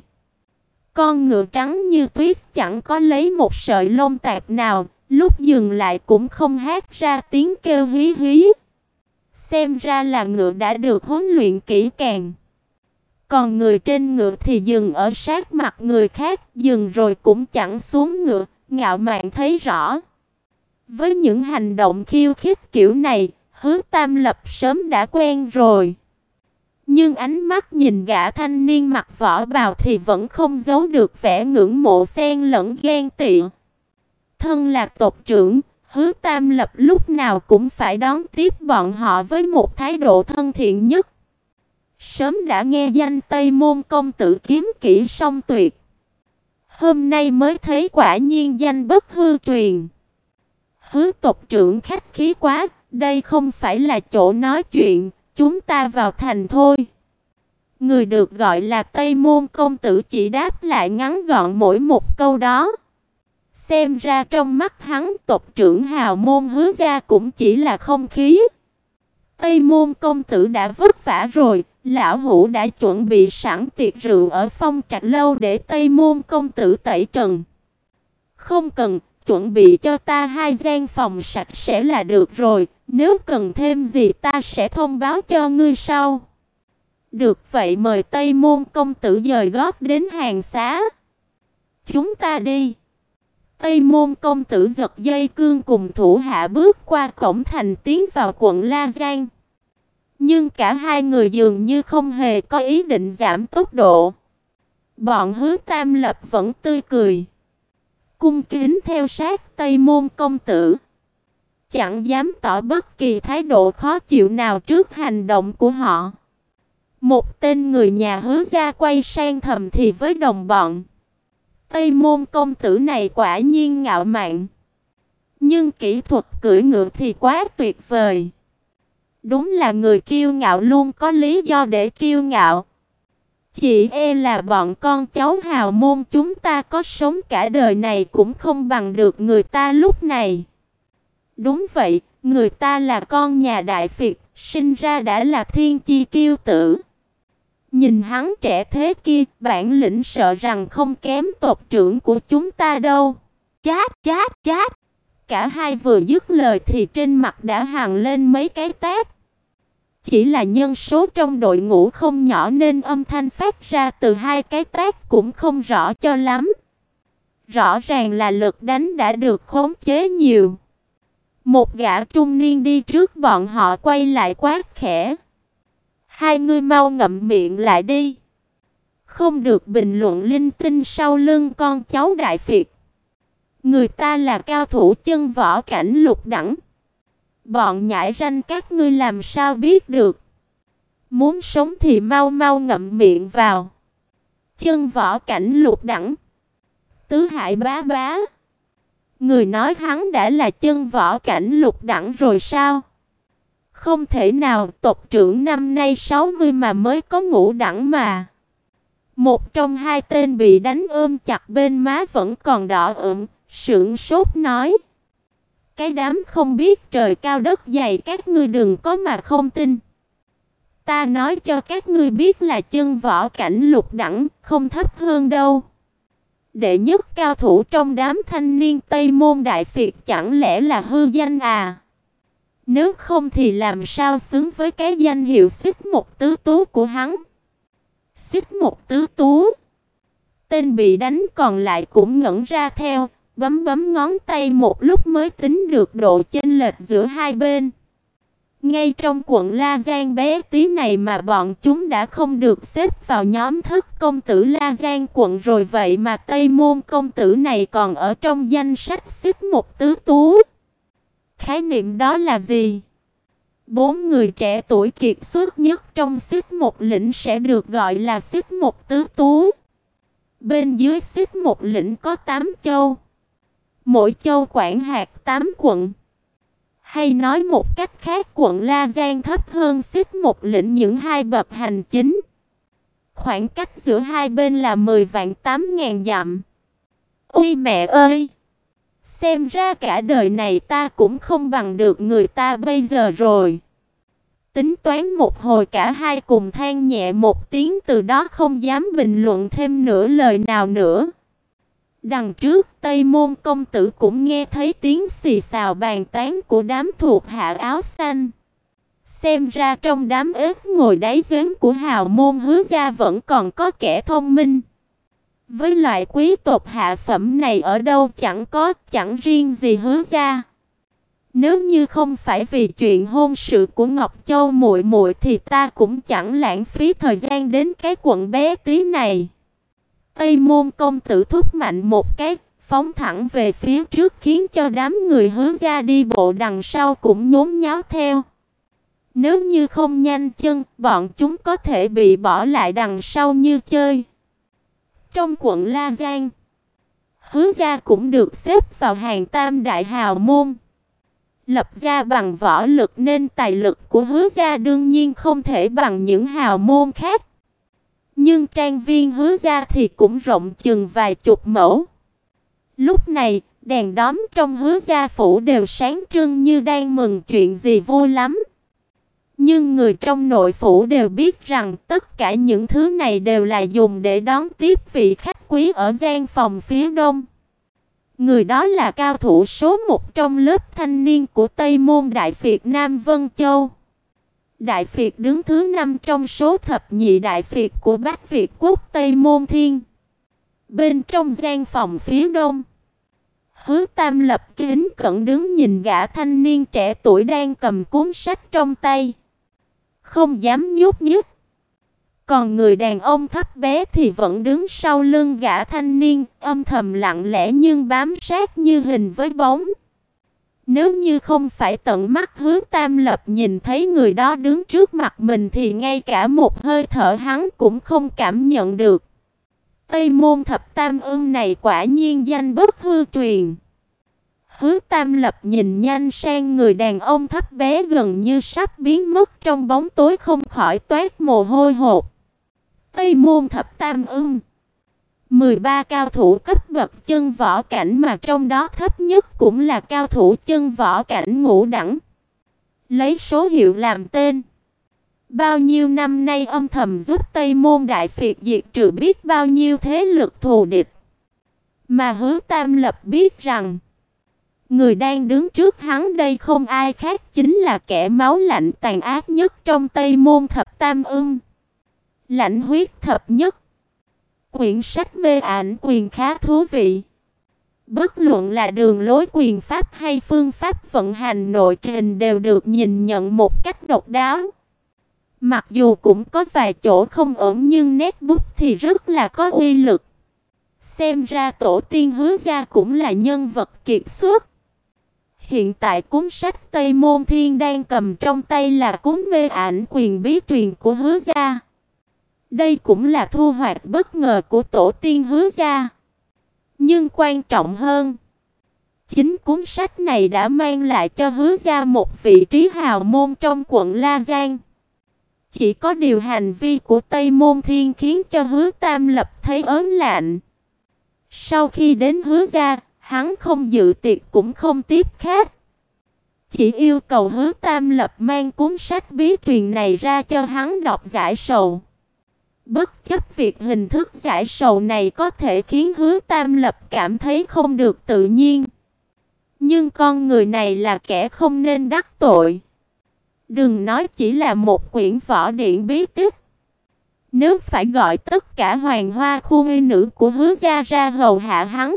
Con ngựa trắng như tuyết chẳng có lấy một sợi lông tạp nào, lúc dừng lại cũng không hát ra tiếng kêu hí hí. Xem ra là ngựa đã được huấn luyện kỹ càng. Còn người trên ngựa thì dừng ở sát mặt người khác, dừng rồi cũng chẳng xuống ngựa, ngạo mạn thấy rõ. Với những hành động khiêu khích kiểu này, Hứa Tam Lập sớm đã quen rồi. Nhưng ánh mắt nhìn gã thanh niên mặc võ bào thì vẫn không giấu được vẻ ngưỡng mộ xen lẫn ghen tị. Thân là tộc trưởng, Hứa Tam Lập lúc nào cũng phải đón tiếp bọn họ với một thái độ thân thiện nhất. Sớm đã nghe danh Tây Môn công tử kiếm kỹ song tuyệt. Hôm nay mới thấy quả nhiên danh bất hư truyền. Hứa tộc trưởng khách khí quá, đây không phải là chỗ nói chuyện, chúng ta vào thành thôi. Người được gọi là Tây Môn công tử chỉ đáp lại ngắn gọn mỗi một câu đó. Xem ra trong mắt hắn, tộc trưởng hào môn Hứa gia cũng chỉ là không khí. Tây Môn công tử đã vất vả rồi, lão hủ đã chuẩn bị sẵn tiệc rượu ở Phong Trạch lâu để Tây Môn công tử tẩy trần. Không cần, chuẩn bị cho ta 2 gian phòng sạch sẽ là được rồi, nếu cần thêm gì ta sẽ thông báo cho ngươi sau. Được vậy, mời Tây Môn công tử dời gót đến hàng xá. Chúng ta đi. Tây Môn công tử giật dây cương cùng thủ hạ bước qua cổng thành tiến vào quận La Giang. Nhưng cả hai người dường như không hề có ý định giảm tốc độ. Bọn Hứa Tam Lập vẫn tươi cười, cung kính theo sát Tây Môn công tử, chẳng dám tỏ bất kỳ thái độ khó chịu nào trước hành động của họ. Một tên người nhà Hứa gia quay sang thầm thì với đồng bọn: Tây Môn công tử này quả nhiên ngạo mạn, nhưng kỹ thuật cưỡi ngựa thì quá tuyệt vời. Đúng là người kiêu ngạo luôn có lý do để kiêu ngạo. Chỉ e là bọn con cháu hào môn chúng ta có sống cả đời này cũng không bằng được người ta lúc này. Đúng vậy, người ta là con nhà Đại Việt, sinh ra đã là thiên chi kiêu tử. Nhìn hắn trẻ thế kia, bản lĩnh sợ rằng không kém tộc trưởng của chúng ta đâu. Chát chát chát. Cả hai vừa dứt lời thì trên mặt đã hằn lên mấy cái tát. Chỉ là nhân số trong đội ngũ không nhỏ nên âm thanh phát ra từ 2 cái tát cũng không rõ cho lắm. Rõ ràng là lực đánh đã được khống chế nhiều. Một gã trung niên đi trước bọn họ quay lại quát khẽ: Hai ngươi mau ngậm miệng lại đi. Không được bình luận linh tinh sau lưng con cháu Đại Việt. Người ta là cao thủ chân võ cảnh lục đẳng. Bọn nhãi ranh các ngươi làm sao biết được. Muốn sống thì mau mau ngậm miệng vào. Chân võ cảnh lục đẳng. Tứ Hải bá bá. Người nói hắn đã là chân võ cảnh lục đẳng rồi sao? Không thể nào, tộc trưởng năm nay 60 mà mới có ngũ đẳng mà. Một trong 2 tên bị đánh ôm chặt bên má vẫn còn đỏ ửng, sững sốt nói: Cái đám không biết trời cao đất dày các ngươi đừng có mà không tin. Ta nói cho các ngươi biết là chân võ cảnh lục đẳng, không thấp hơn đâu. Đệ nhất cao thủ trong đám thanh niên Tây Môn Đại Việt chẳng lẽ là hư danh à? Nếu không thì làm sao xứng với cái danh hiệu Xích Một Tứ Tú của hắn? Xích Một Tứ Tú. Tên bị đánh còn lại cũng ngẩn ra theo, bấm bấm ngón tay một lúc mới tính được độ chênh lệch giữa hai bên. Ngay trong quận La Giang bé tí này mà bọn chúng đã không được xếp vào nhóm thất công tử La Giang quận rồi, vậy mà Tây Môn công tử này còn ở trong danh sách Xích Một Tứ Tú. Khái niệm đó là gì? 4 người trẻ tuổi kiệt xuất nhất trong Xích Một lĩnh sẽ được gọi là Xích Một Tứ Tú. Bên dưới Xích Một lĩnh có 8 châu. Mỗi châu quản hạt 8 quận. Hay nói một cách khác, quận La Giang thấp hơn Xích Một lĩnh những 2 bậc hành chính. Khoảng cách giữa hai bên là 10 vạn 8 ngàn dặm. Ôi mẹ ơi! Xem ra cả đời này ta cũng không bằng được người ta bây giờ rồi. Tính toán một hồi, cả hai cùng than nhẹ một tiếng, từ đó không dám bình luận thêm nửa lời nào nữa. Đằng trước, Tây Môn công tử cũng nghe thấy tiếng xì xào bàn tán của đám thuộc hạ áo xanh. Xem ra trong đám ếch ngồi đáy giếng của hào môn Hứa gia vẫn còn có kẻ thông minh. Với loại quý tộc hạ phẩm này ở đâu chẳng riêng gì Hứa gia. Nếu như không phải vì chuyện hôn sự của Ngọc Châu muội muội thì ta cũng chẳng lãng phí thời gian đến cái quận bé tí này. Tây Môn công tử thúc mạnh một cái, phóng thẳng về phía trước, khiến cho đám người Hứa gia đi bộ đằng sau cũng nhốn nháo theo. Nếu như không nhanh chân, bọn chúng có thể bị bỏ lại đằng sau như chơi. Trong quận La Giang, Hứa gia cũng được xếp vào hàng tam đại hào môn. Lập gia bằng võ lực nên tài lực của Hứa gia đương nhiên không thể bằng những hào môn khác. Nhưng trang viên Hứa gia thì cũng rộng chừng vài chục mẫu. Lúc này, đèn đóm trong Hứa gia phủ đều sáng trưng như đang mừng chuyện gì vui lắm. Nhưng người trong nội phủ đều biết rằng tất cả những thứ này đều là dùng để đón tiếp vị khách quý ở gian phòng phía đông. Người đó là cao thủ số 1 trong lớp thanh niên của Tây Môn Đại Việt Nam Vân Châu. Đại Việt đứng thứ 5 trong số thập nhị Đại Việt của Bắc Việt quốc Tây Môn Thiên. Bên trong gian phòng phía đông, Hứa Tam Lập kính cẩn đứng nhìn gã thanh niên trẻ tuổi đang cầm cuốn sách trong tay, không dám nhúc nhích. Còn người đàn ông thấp bé thì vẫn đứng sau lưng gã thanh niên, âm thầm lặng lẽ nhưng bám sát như hình với bóng. Nếu như không phải tận mắt Hứa Tam Lập nhìn thấy người đó đứng trước mặt mình thì ngay cả một hơi thở hắn cũng không cảm nhận được. Tây Môn Thập Tam Ưng này quả nhiên danh bất hư truyền. Hứa Tam Lập nhìn nhanh sang người đàn ông thấp bé gần như sắp biến mất trong bóng tối, không khỏi toát mồ hôi hột. Tây Môn Thập Tam Ưng, 13 cao thủ cấp bậc chân võ cảnh, mà trong đó thấp nhất cũng là cao thủ chân võ cảnh ngũ đẳng. Lấy số hiệu làm tên. Bao nhiêu năm nay âm thầm giúp Tây Môn Đại Việt diệt trừ biết bao nhiêu thế lực thù địch. Mà Hứa Tam Lập biết rằng người đang đứng trước hắn đây không ai khác chính là kẻ máu lạnh tàn ác nhất trong Tây Môn Thập Tam Ưng. Lãnh huyết thập nhất. Quyển sách mê ảnh quyền khá thú vị. Bất luận là đường lối quyền pháp hay phương pháp vận hành nội kình đều được nhìn nhận một cách độc đáo. Mặc dù cũng có vài chỗ không ổn nhưng nét bút thì rất là có uy lực. Xem ra tổ tiên Hứa gia cũng là nhân vật kiệt xuất. Hiện tại cuốn sách Tây Môn Thiên đang cầm trong tay là cuốn mê ảnh quyền bí truyền của Hứa gia. Đây cũng là thu hoạch bất ngờ của tổ tiên Hứa gia. Nhưng quan trọng hơn, chính cuốn sách này đã mang lại cho Hứa gia một vị trí hào môn trong quận La Giang. Chỉ có điều hành vi của Tây Môn Thiên khiến cho Hứa Tam Lập thấy ớn lạnh. Sau khi đến Hứa gia, hắn không dự tiệc cũng không tiếp khách. Chỉ yêu cầu Hứa Tam Lập mang cuốn sách bí truyền này ra cho hắn đọc giải sầu. Bất chấp việc hình thức giải sầu này có thể khiến Hứa Tam Lập cảm thấy không được tự nhiên. Nhưng con người này là kẻ không nên đắc tội. Đừng nói chỉ là một quyển võ điển bí tích. Nếu phải gọi tất cả hoàng hoa khu nghi nữ của Hứa gia ra hầu hạ hắn,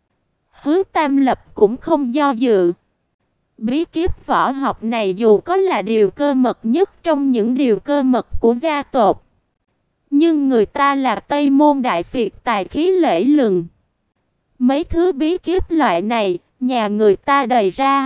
Hứa Tam Lập cũng không do dự. Bí kíp võ học này dù có là điều cơ mật nhất trong những điều cơ mật của gia tộc, nhưng người ta là Tây Môn Đại Việt tài khí lẫy lừng. Mấy thứ bí kíp loại này, nhà người ta đầy ra.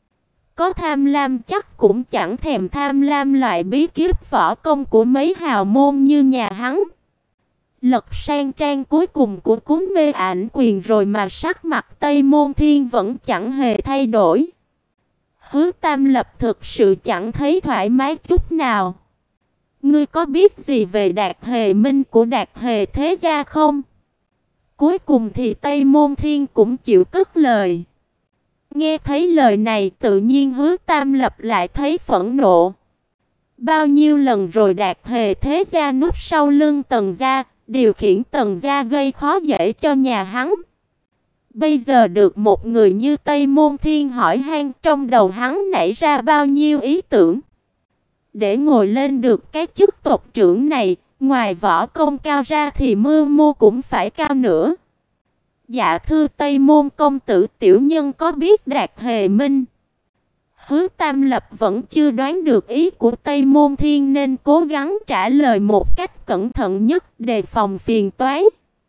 Có tham lam chắc cũng chẳng thèm tham lam loại bí kíp võ công của mấy hào môn như nhà hắn. Lật sang trang cuối cùng của cuốn mê ảnh quyền rồi mà sắc mặt Tây Môn Thiên vẫn chẳng hề thay đổi. Hứa Tam Lập thực sự chẳng thấy thoải mái chút nào. Ngươi có biết gì về Đạt Hề Minh của Đạt Hề thế gia không? Cuối cùng thì Tây Môn Thiên cũng chịu cất lời. Nghe thấy lời này, tự nhiên Hứa Tam Lập lại thấy phẫn nộ. Bao nhiêu lần rồi Đạt Hề thế gia núp sau lưng Tần gia, điều khiển Tần gia gây khó dễ cho nhà hắn. Bây giờ được một người như Tây Môn Thiên hỏi han, trong đầu hắn nảy ra bao nhiêu ý tưởng. Để ngồi lên được cái chức tộc trưởng này, ngoài võ công cao ra thì mưu mô cũng phải cao nữa. Dạ thưa Tây Môn công tử, tiểu nhân có biết Đạt Hề minh. Hứa Tam Lập vẫn chưa đoán được ý của Tây Môn Thiên nên cố gắng trả lời một cách cẩn thận nhất, đề phòng phiền toái.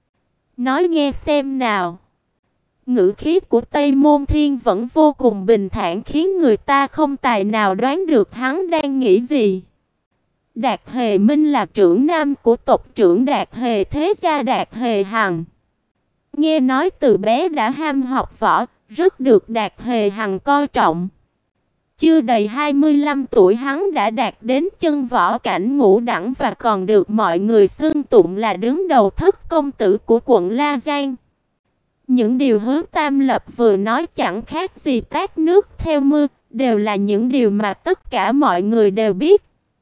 Nói nghe xem nào. Ngữ khí của Tây Môn Thiên vẫn vô cùng bình thản, khiến người ta không tài nào đoán được hắn đang nghĩ gì. Đạt Hề minh là trưởng nam của tộc trưởng Đạt Hề thế gia Đạt Hề Hằng. Nghe nói từ bé đã ham học võ, rất được Đạt Hề Hằng coi trọng. Chưa đầy 25 tuổi hắn đã đạt đến chân võ cảnh ngũ đẳng và còn được mọi người xưng tụng là đứng đầu thất công tử của quận La Giang. Những điều Hứa Tam Lập vừa nói chẳng khác gì tát nước theo mưa, đều là những điều mà tất cả mọi người đều biết.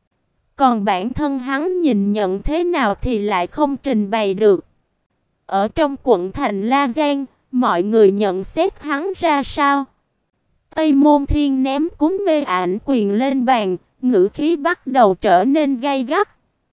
Còn bản thân hắn nhìn nhận thế nào thì lại không trình bày được. Ở trong quận thành La Giang, mọi người nhận xét hắn ra sao? Tây Môn Thiên ném cuốn mê ảnh quyền lên bàn, ngữ khí bắt đầu trở nên gay gắt.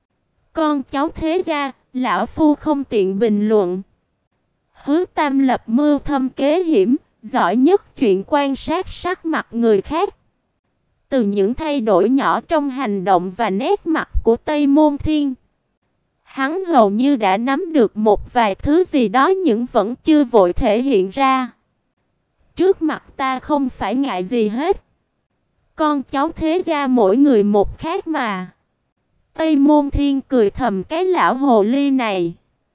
Con cháu thế gia, lão phu không tiện bình luận. Hứa Tam Lập mưu thâm kế hiểm, giỏi nhất chuyện quan sát sắc mặt người khác. Từ những thay đổi nhỏ trong hành động và nét mặt của Tây Môn Thiên, hắn hầu như đã nắm được một vài thứ gì đó nhưng vẫn chưa vội thể hiện ra. Trước mặt ta không phải ngại gì hết. Con cháu thế gia mỗi người một khác mà. Tây Môn Thiên cười thầm cái lão hồ ly này.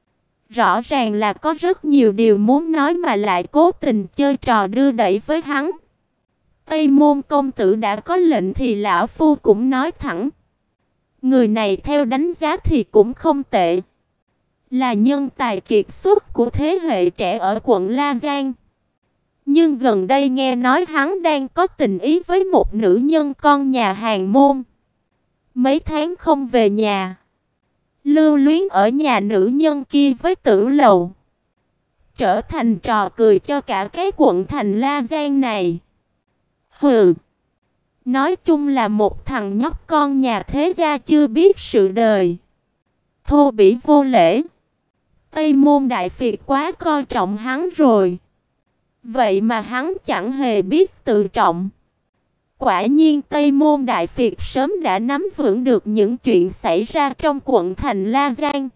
Rõ ràng là có rất nhiều điều muốn nói mà lại cố tình chơi trò đưa đẩy với hắn. Tây Môn công tử đã có lệnh thì lão phu cũng nói thẳng. Người này theo đánh giá thì cũng không tệ. Là nhân tài kiệt xuất của thế hệ trẻ ở quận La Giang. Nhưng gần đây nghe nói hắn đang có tình ý với một nữ nhân con nhà Hàn môn. Mấy tháng không về nhà, lưu luyến ở nhà nữ nhân kia với Tử Lầu, trở thành trò cười cho cả cái quận thành La Giang này. Hừ, nói chung là một thằng nhóc con nhà thế gia chưa biết sự đời, thô bỉ vô lễ. Tây Môn Đại Phiệt quá coi trọng hắn rồi. Vậy mà hắn chẳng hề biết tự trọng. Quả nhiên Tây Môn Đại Phiệt sớm đã nắm vững được những chuyện xảy ra trong quận thành La Giang.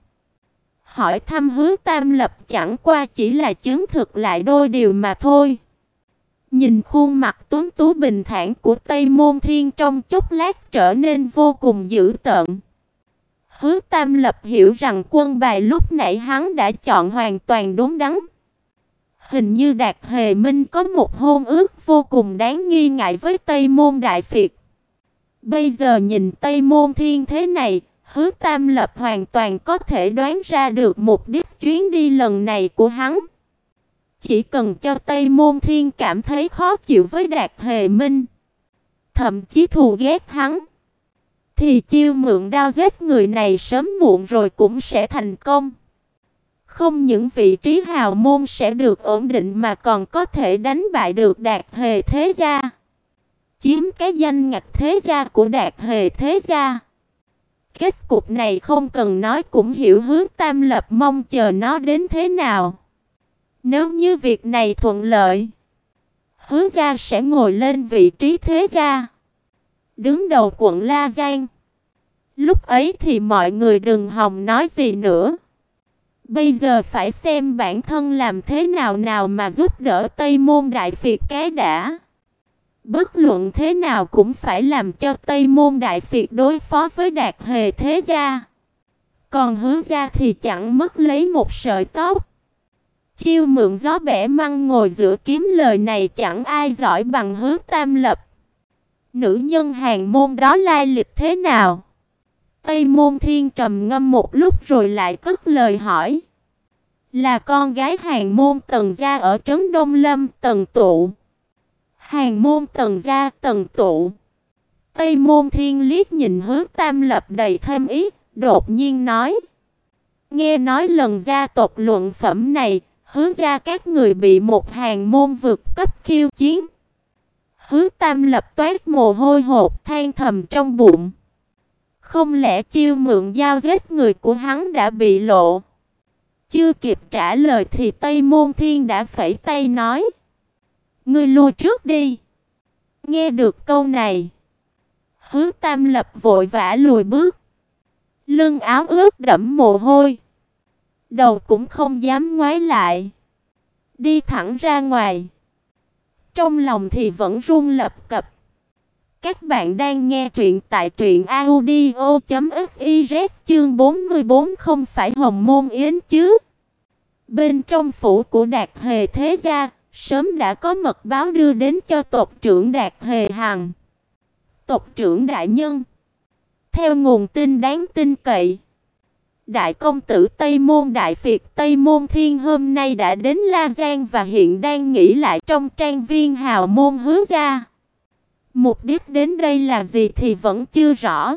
Hỏi thăm Hứa Tam Lập chẳng qua chỉ là chứng thực lại đôi điều mà thôi. Nhìn khuôn mặt tuấn tú bình thản của Tây Môn Thiên trong chốc lát trở nên vô cùng dữ tợn. Hứa Tam Lập hiểu rằng quân bài lúc nãy hắn đã chọn hoàn toàn đúng đắn. Hình như Đạt Hề Minh có một hôn ước vô cùng đáng nghi ngại với Tây Môn Đại Phiệt. Bây giờ nhìn Tây Môn Thiên thế này, Hứa Tam Lập hoàn toàn có thể đoán ra được mục đích chuyến đi lần này của hắn. Chỉ cần cho Tây Môn Thiên cảm thấy khó chịu với Đạt Hề Minh, thậm chí thù ghét hắn, thì chiêu mượn đao giết người này sớm muộn rồi cũng sẽ thành công. Không những vị trí hào môn sẽ được ổn định mà còn có thể đánh bại được Đạt Hề thế gia, chiếm cái danh ngạch thế gia của Đạt Hề thế gia. Kết cục này không cần nói cũng hiểu Hứa Tam Lập mong chờ nó đến thế nào. Nếu như việc này thuận lợi, Hứa gia sẽ ngồi lên vị trí thế gia, đứng đầu quận La Giang. Lúc ấy thì mọi người đừng hòng nói gì nữa. Bây giờ phải xem bản thân làm thế nào mà giúp đỡ Tây Môn Đại Phiệt cái đã. Bất luận thế nào cũng phải làm cho Tây Môn Đại Phiệt đối phó với Đạt Hề thế gia. Còn Hứa gia thì chẳng mất lấy một sợi tóc. Chiêu mượn gió bẻ măng ngồi giữa kiếm, lời này chẳng ai giỏi bằng Hứa Tam Lập. Nữ nhân Hàn môn đó lai lịch thế nào? Tây Môn Thiên trầm ngâm một lúc rồi lại cất lời hỏi. Là con gái Hàn môn Tần gia ở trấn Đông Lâm, Tần Tụ. Hàn môn Tần gia, Tần tụ. Tây Môn Thiên liếc nhìn Hứa Tam Lập đầy thêm ý, đột nhiên nói: nghe nói lần gia tộc luận phẩm này, Hứa gia các người bị một Hàn môn vượt cấp khiêu chiến. Hứa Tam Lập toát mồ hôi hột, than thầm trong bụng. Không lẽ chiêu mượn dao giết người của hắn đã bị lộ? Chưa kịp trả lời thì Tây Môn Thiên đã phẩy tay nói: ngươi lui trước đi. Nghe được câu này, Hứa Tam Lập vội vã lùi bước, lưng áo ướt đẫm mồ hôi, đầu cũng không dám ngoái lại, đi thẳng ra ngoài. Trong lòng thì vẫn run lập cập. Các bạn đang nghe truyện tại truyệnaudio.fiz, chương 44 không phải Hồng Môn Yến chứ. Bên trong phủ của Đạt Hề thế gia, sớm đã có mật báo đưa đến cho tộc trưởng Đạt Hề Hằng. Tộc trưởng đại nhân, theo nguồn tin đáng tin cậy, đại công tử Tây Môn Đại Việt Tây Môn Thiên hôm nay đã đến La Giang và hiện đang nghỉ lại trong trang viên hào môn Hứa gia. Mục đích đến đây là gì thì vẫn chưa rõ.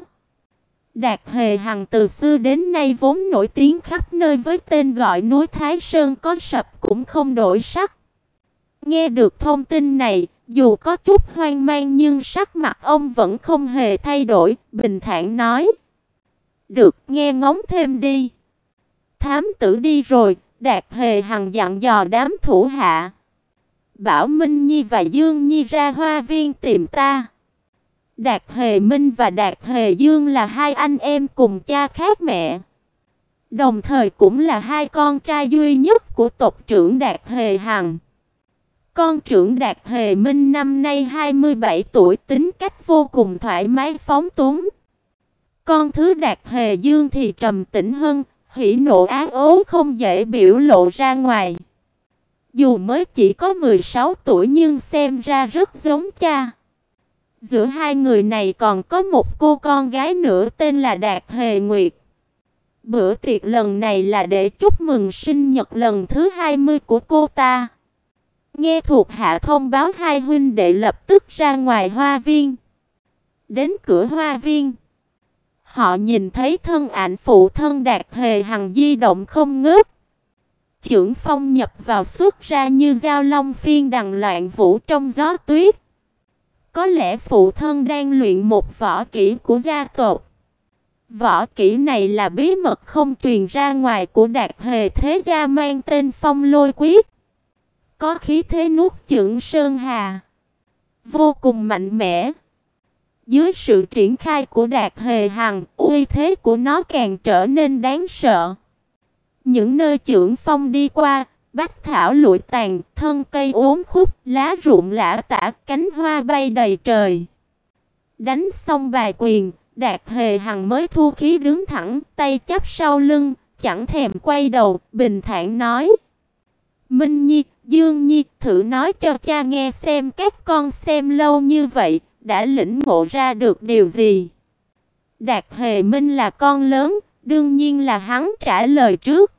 Đạt Hề Hằng từ xưa đến nay vốn nổi tiếng khắp nơi với tên gọi núi Thái Sơn có sập cũng không đổi sắc. Nghe được thông tin này, dù có chút hoang mang nhưng sắc mặt ông vẫn không hề thay đổi, bình thản nói: được, nghe ngóng thêm đi. Thám tử đi rồi, Đạt Hề Hằng dặn dò đám thủ hạ: bảo Minh Nhi và Dương Nhi ra hoa viên tìm ta. Đạt Hề Minh và Đạt Hề Dương là hai anh em cùng cha khác mẹ, đồng thời cũng là hai con trai duy nhất của tộc trưởng Đạt Hề Hằng. Con trưởng Đạt Hề Minh năm nay 27 tuổi, tính cách vô cùng thoải mái phóng túng. Con thứ Đạt Hề Dương thì trầm tĩnh hơn, hỉ nộ ái ố không dễ biểu lộ ra ngoài. Dù mới chỉ có 16 tuổi nhưng xem ra rất giống cha. Giữa hai người này còn có một cô con gái nữa tên là Đạt Hề Nguyệt. Bữa tiệc lần này là để chúc mừng sinh nhật lần thứ 20 của cô ta. Nghe thuộc hạ thông báo, hai huynh đệ lập tức ra ngoài hoa viên. Đến cửa hoa viên, họ nhìn thấy thân ảnh phụ thân Đạt Hề Hằng di động không ngớt. Chưởng phong nhập vào xuất ra như dao long phiên đằng loạn vũ trong gió tuyết. Có lẽ phụ thân đang luyện một võ kỹ của gia tộc. Võ kỹ này là bí mật không truyền ra ngoài của Đạt Hề thế gia, mang tên Phong Lôi Quyết. Có khí thế nuốt chửng sơn hà, vô cùng mạnh mẽ. Dưới sự triển khai của Đạt Hề Hằng, uy thế của nó càng trở nên đáng sợ. Những nơi chưởng phong đi qua, bách thảo lụi tàn, thân cây uốn khúc, lá rụng lả tả, cánh hoa bay đầy trời. Đánh xong bài quyền, Đạt Hề Hằng mới thu khí đứng thẳng, tay chắp sau lưng, chẳng thèm quay đầu, bình thản nói: Minh Nhi, Dương Nhi, thử nói cho cha nghe xem các con xem lâu như vậy, đã lĩnh ngộ ra được điều gì? Đạt Hề Minh là con lớn, đương nhiên là hắn trả lời trước.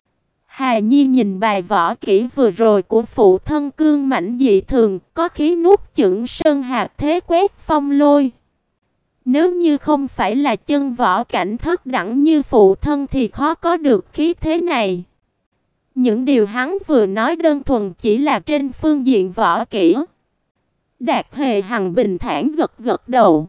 Hà Nhi nhìn bài võ kỹ vừa rồi của phụ thân cương mãnh dị thường, có khí nuốt chửng sơn hạt, thế quét phong lôi. Nếu như không phải là chân võ cảnh thất đẳng như phụ thân thì khó có được khí thế này. Những điều hắn vừa nói đơn thuần chỉ là trên phương diện võ kỹ. Đạt Hề Hằng bình thản gật gật đầu.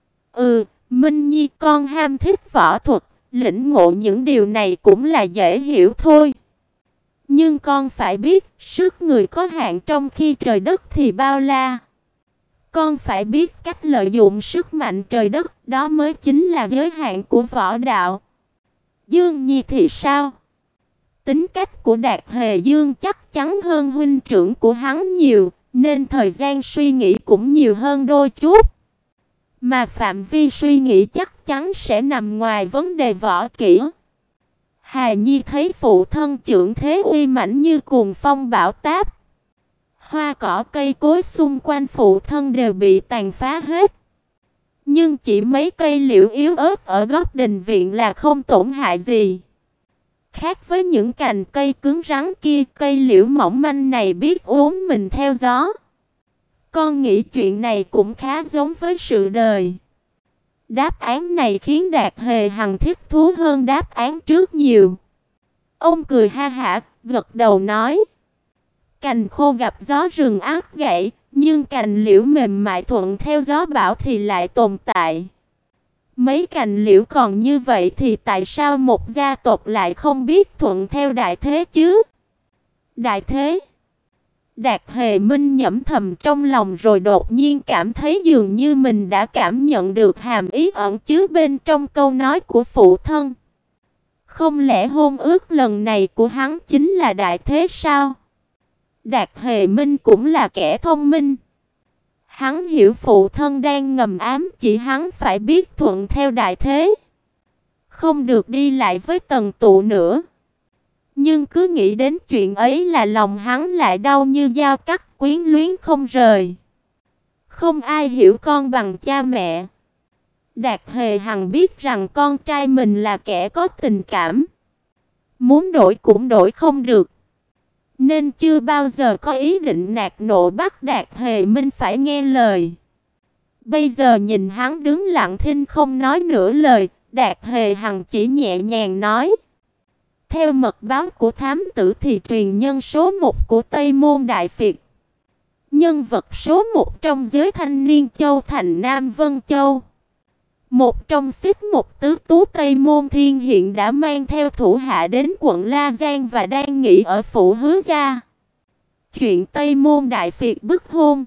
Minh Nhi, con ham thích võ thuật, lĩnh ngộ những điều này cũng là dễ hiểu thôi. Nhưng con phải biết, sức người có hạn trong khi trời đất thì bao la. Con phải biết cách lợi dụng sức mạnh trời đất, đó mới chính là giới hạn của võ đạo. Dương Nhi thì sao? Tính cách của Đạt Hề Dương chắc chắn hơn huynh trưởng của hắn nhiều, nên thời gian suy nghĩ cũng nhiều hơn đôi chút. Mà phạm vi suy nghĩ chắc chắn sẽ nằm ngoài vấn đề võ kỹ. Hà Nhi thấy phụ thân trưởng thế uy mãnh như cuồng phong bão táp. Hoa cỏ cây cối xung quanh phụ thân đều bị tàn phá hết. Nhưng chỉ mấy cây liễu yếu ớt ở góc đình viện là không tổn hại gì. Khác với những cành cây cứng rắn kia, cây liễu mỏng manh này biết uốn mình theo gió. Con nghĩ chuyện này cũng khá giống với sự đời. Đáp án này khiến Đạt Hề Hằng thích thú hơn đáp án trước nhiều. Ông cười ha hả, gật đầu nói: cành khô gặp gió rừng ác gãy, nhưng cành liễu mềm mại thuận theo gió bão thì lại tồn tại. Mấy cành liễu còn như vậy thì tại sao một gia tộc lại không biết thuận theo đại thế chứ? Đại thế? Đạt Hề Minh nhẩm thầm trong lòng rồi đột nhiên cảm thấy dường như mình đã cảm nhận được hàm ý ẩn chứa bên trong câu nói của phụ thân. Không lẽ hôn ước lần này của hắn chính là đại thế sao? Đạt Hề Minh cũng là kẻ thông minh. Hắn hiểu phụ thân đang ngầm ám chỉ hắn phải biết thuận theo đại thế, không được đi lại với Tần Tụ nữa. Nhưng cứ nghĩ đến chuyện ấy là lòng hắn lại đau như dao cắt, quyến luyến không rời. Không ai hiểu con bằng cha mẹ. Đạt Hề Hằng biết rằng con trai mình là kẻ có tình cảm, muốn đổi cũng đổi không được, nên chưa bao giờ có ý định nạt nộ bắt Đạt Hề Minh phải nghe lời. Bây giờ nhìn hắn đứng lặng thinh không nói nửa lời, Đạt Hề Hằng chỉ nhẹ nhàng nói: theo mật báo của thám tử thì truyền nhân số 1 của Tây Môn Đại Việt, nhân vật số 1 trong giới thanh niên châu thành Nam Vân Châu, một trong xích một tứ tú Tây Môn Thiên hiện đã mang theo thủ hạ đến quận La Giang và đang nghỉ ở phủ Hứa gia. Chuyện Tây Môn Đại Việt bức hôn,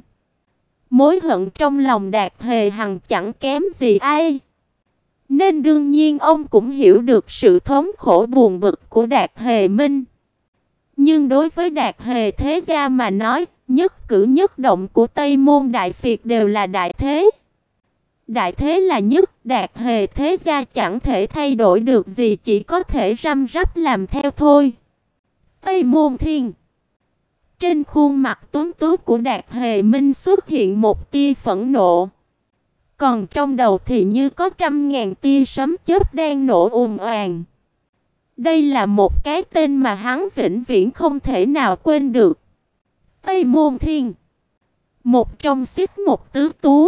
mối hận trong lòng Đạt Hề Hằng chẳng kém gì ai, nên đương nhiên ông cũng hiểu được sự thống khổ buồn bực của Đạt Hề Minh. Nhưng đối với Đạt Hề thế gia mà nói, nhất cử nhất động của Tây Môn Đại Việt đều là đại thế. Đại thế là nhất, Đạt Hề thế gia chẳng thể thay đổi được gì, chỉ có thể răm rắp làm theo thôi. Tây Môn Thiên. Trên khuôn mặt tuấn tú của Đạt Hề Minh xuất hiện một tia phẫn nộ, còn trong đầu thì như có 100.000 tia sấm chớp đang nổ ùn oàn. Đây là một cái tên mà hắn vĩnh viễn không thể nào quên được. Tây Môn Thiên, một trong xích một tứ tú,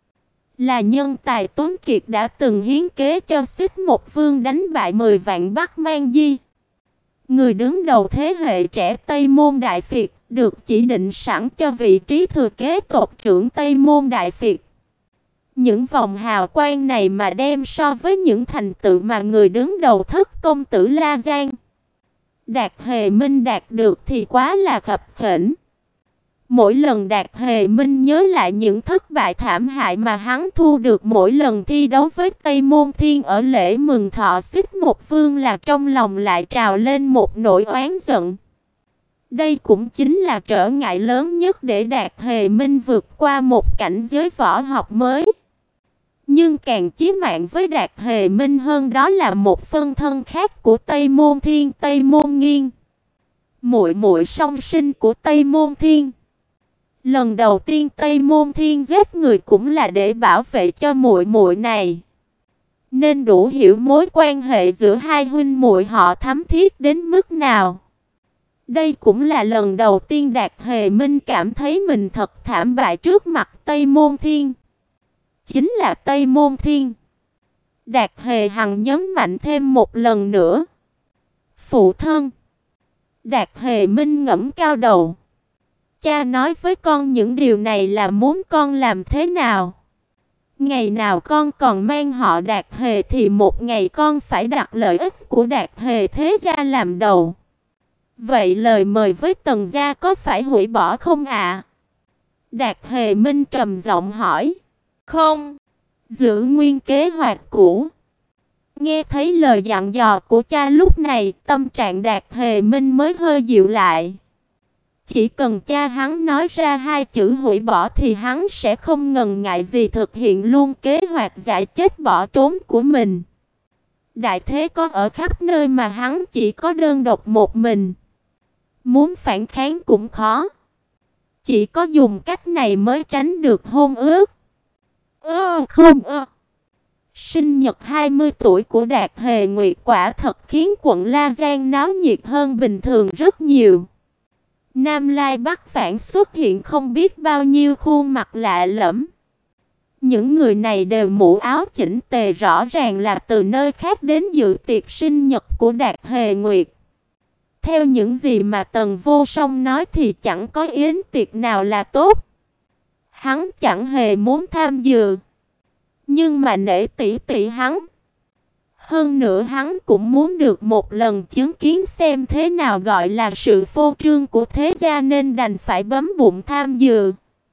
là nhân tài tuấn kiệt đã từng hiến kế cho xích một vương đánh bại 10 vạn Bắc Man Di. Người đứng đầu thế hệ trẻ Tây Môn Đại Việt, được chỉ định sẵn cho vị trí thừa kế tộc trưởng Tây Môn Đại Việt. Những vòng hào quang này mà đem so với những thành tựu mà người đứng đầu Thất công tử La Giang, Đạt Hề Minh đạt được thì quá là khập khiễng. Mỗi lần Đạt Hề Minh nhớ lại những thất bại thảm hại mà hắn thu được mỗi lần thi đấu với Tây Môn Thiên ở lễ mừng thọ xích một vương, là trong lòng lại trào lên một nỗi oán giận. Đây cũng chính là trở ngại lớn nhất để Đạt Hề Minh vượt qua một cảnh giới võ học mới. Nhưng càng chí mạng với Đạt Hề Minh hơn đó là một phân thân khác của Tây Môn Thiên, Tây Môn Nghiên, muội muội song sinh của Tây Môn Thiên. Lần đầu tiên Tây Môn Thiên giết người cũng là để bảo vệ cho muội muội này, nên đủ hiểu mối quan hệ giữa hai huynh muội họ thắm thiết đến mức nào. Đây cũng là lần đầu tiên Đạt Hề Minh cảm thấy mình thật thảm bại trước mặt Tây Môn Thiên. Chính là Tây Môn Thiên. Đạt Hề Hằng nhấn mạnh thêm một lần nữa. Phụ thân. Đạt Hề Minh ngẩng cao đầu. Cha nói với con những điều này là muốn con làm thế nào? Ngày nào con còn mang họ Đạt Hề thì một ngày con phải đặt lợi ích của Đạt Hề thế gia làm đầu. Vậy lời mời với Tần gia có phải hủy bỏ không ạ? Đạt Hề Minh trầm giọng hỏi. Không, giữ nguyên kế hoạch cũ. Nghe thấy lời dặn dò của cha lúc này, tâm trạng Đạt Hề Minh mới hơi dịu lại. Chỉ cần cha hắn nói ra hai chữ hủy bỏ thì hắn sẽ không ngần ngại gì thực hiện luôn kế hoạch giải chết bỏ trốn của mình. Đại thế có ở khắp nơi mà hắn chỉ có đơn độc một mình. Muốn phản kháng cũng khó. Chỉ có dùng cách này mới tránh được hôn ước. Sinh nhật 20 tuổi của Đạt Hề Nguyệt quả thật khiến quận La Giang náo nhiệt hơn bình thường rất nhiều. Nam Lai Bắc Phản xuất hiện không biết bao nhiêu khuôn mặt lạ lẫm. Những người này đều mũ áo chỉnh tề, rõ ràng là từ nơi khác đến dự tiệc sinh nhật của Đạt Hề Nguyệt. Theo những gì mà Tần Vô Song nói thì chẳng có yến tiệc nào là tốt. Hắn chẳng hề muốn tham dự, nhưng mà nể tỷ tỷ hắn. Hơn nữa hắn cũng muốn được một lần chứng kiến xem thế nào gọi là sự phô trương của thế gia nên đành phải bấm bụng tham dự.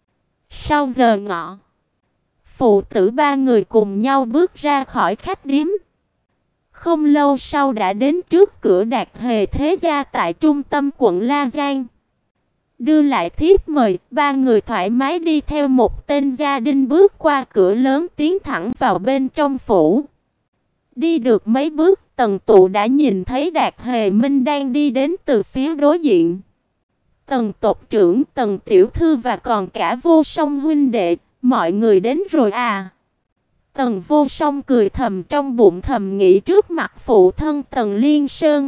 Sau giờ ngọ, phụ tử ba người cùng nhau bước ra khỏi khách điếm. Không lâu sau đã đến trước cửa Đạt Hề thế gia tại trung tâm quận La Giang. Đưa lại thiếp mời, ba người thoải mái đi theo một tên gia đình bước qua cửa lớn tiến thẳng vào bên trong phủ. Đi được mấy bước, Tần Tụ đã nhìn thấy Đạt Hề Minh đang đi đến từ phía đối diện. Tần tộc trưởng, Tần tiểu thư và còn cả Vô Song huynh đệ, mọi người đến rồi à? Tần Vô Song cười thầm trong bụng, thầm nghĩ trước mặt phụ thân Tần Liên Sơn.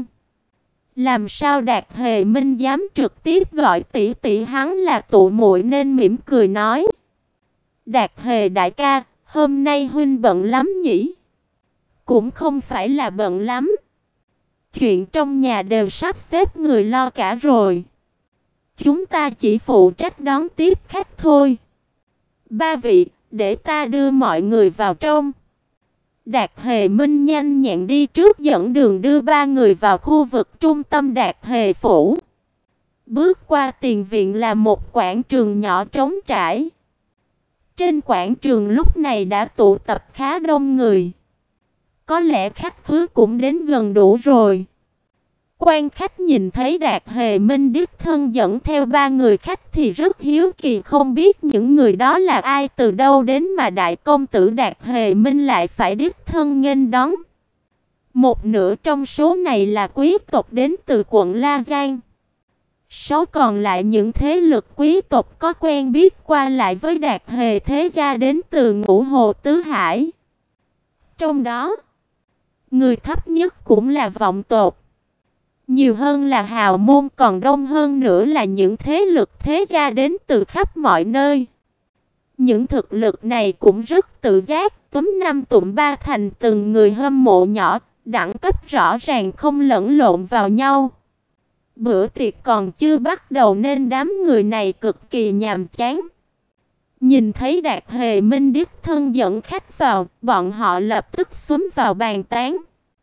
Làm sao Đạt Hề Minh dám trực tiếp gọi tỷ tỷ hắn là tụ muội, nên mỉm cười nói: Đạt Hề đại ca, hôm nay huynh bận lắm nhỉ? Cũng không phải là bận lắm. Chuyện trong nhà đều sắp xếp người lo cả rồi. Chúng ta chỉ phụ trách đón tiếp khách thôi. Ba vị, để ta đưa mọi người vào trong. Đạt Hề Minh nhanh nhẹn đi trước dẫn đường đưa ba người vào khu vực trung tâm Đạt Hề phủ. Bước qua tiền viện là một quảng trường nhỏ trống trải. Trên quảng trường lúc này đã tụ tập khá đông người. Có lẽ khách khứa cũng đến gần đủ rồi. Quan khách nhìn thấy Đạt Hề Minh đích thân dẫn theo ba người khách thì rất hiếu kỳ, không biết những người đó là ai, từ đâu đến mà đại công tử Đạt Hề Minh lại phải đích thân nghênh đón. Một nửa trong số này là quý tộc đến từ quận La Giang. Số còn lại những thế lực quý tộc có quen biết qua lại với Đạt Hề thế gia đến từ Ngũ Hồ Tứ Hải. Trong đó, người thấp nhất cũng là vọng tộc. Nhiều hơn là hào môn, còn đông hơn nữa là những thế lực thế gia đến từ khắp mọi nơi. Những thực lực này cũng rất tự giác, túm năm tụm ba thành từng người hâm mộ nhỏ, đẳng cấp rõ ràng không lẫn lộn vào nhau. Bữa tiệc còn chưa bắt đầu nên đám người này cực kỳ nhàm chán. Nhìn thấy Đạt Hề Minh đích thân dẫn khách vào, bọn họ lập tức xúm vào bàn tán.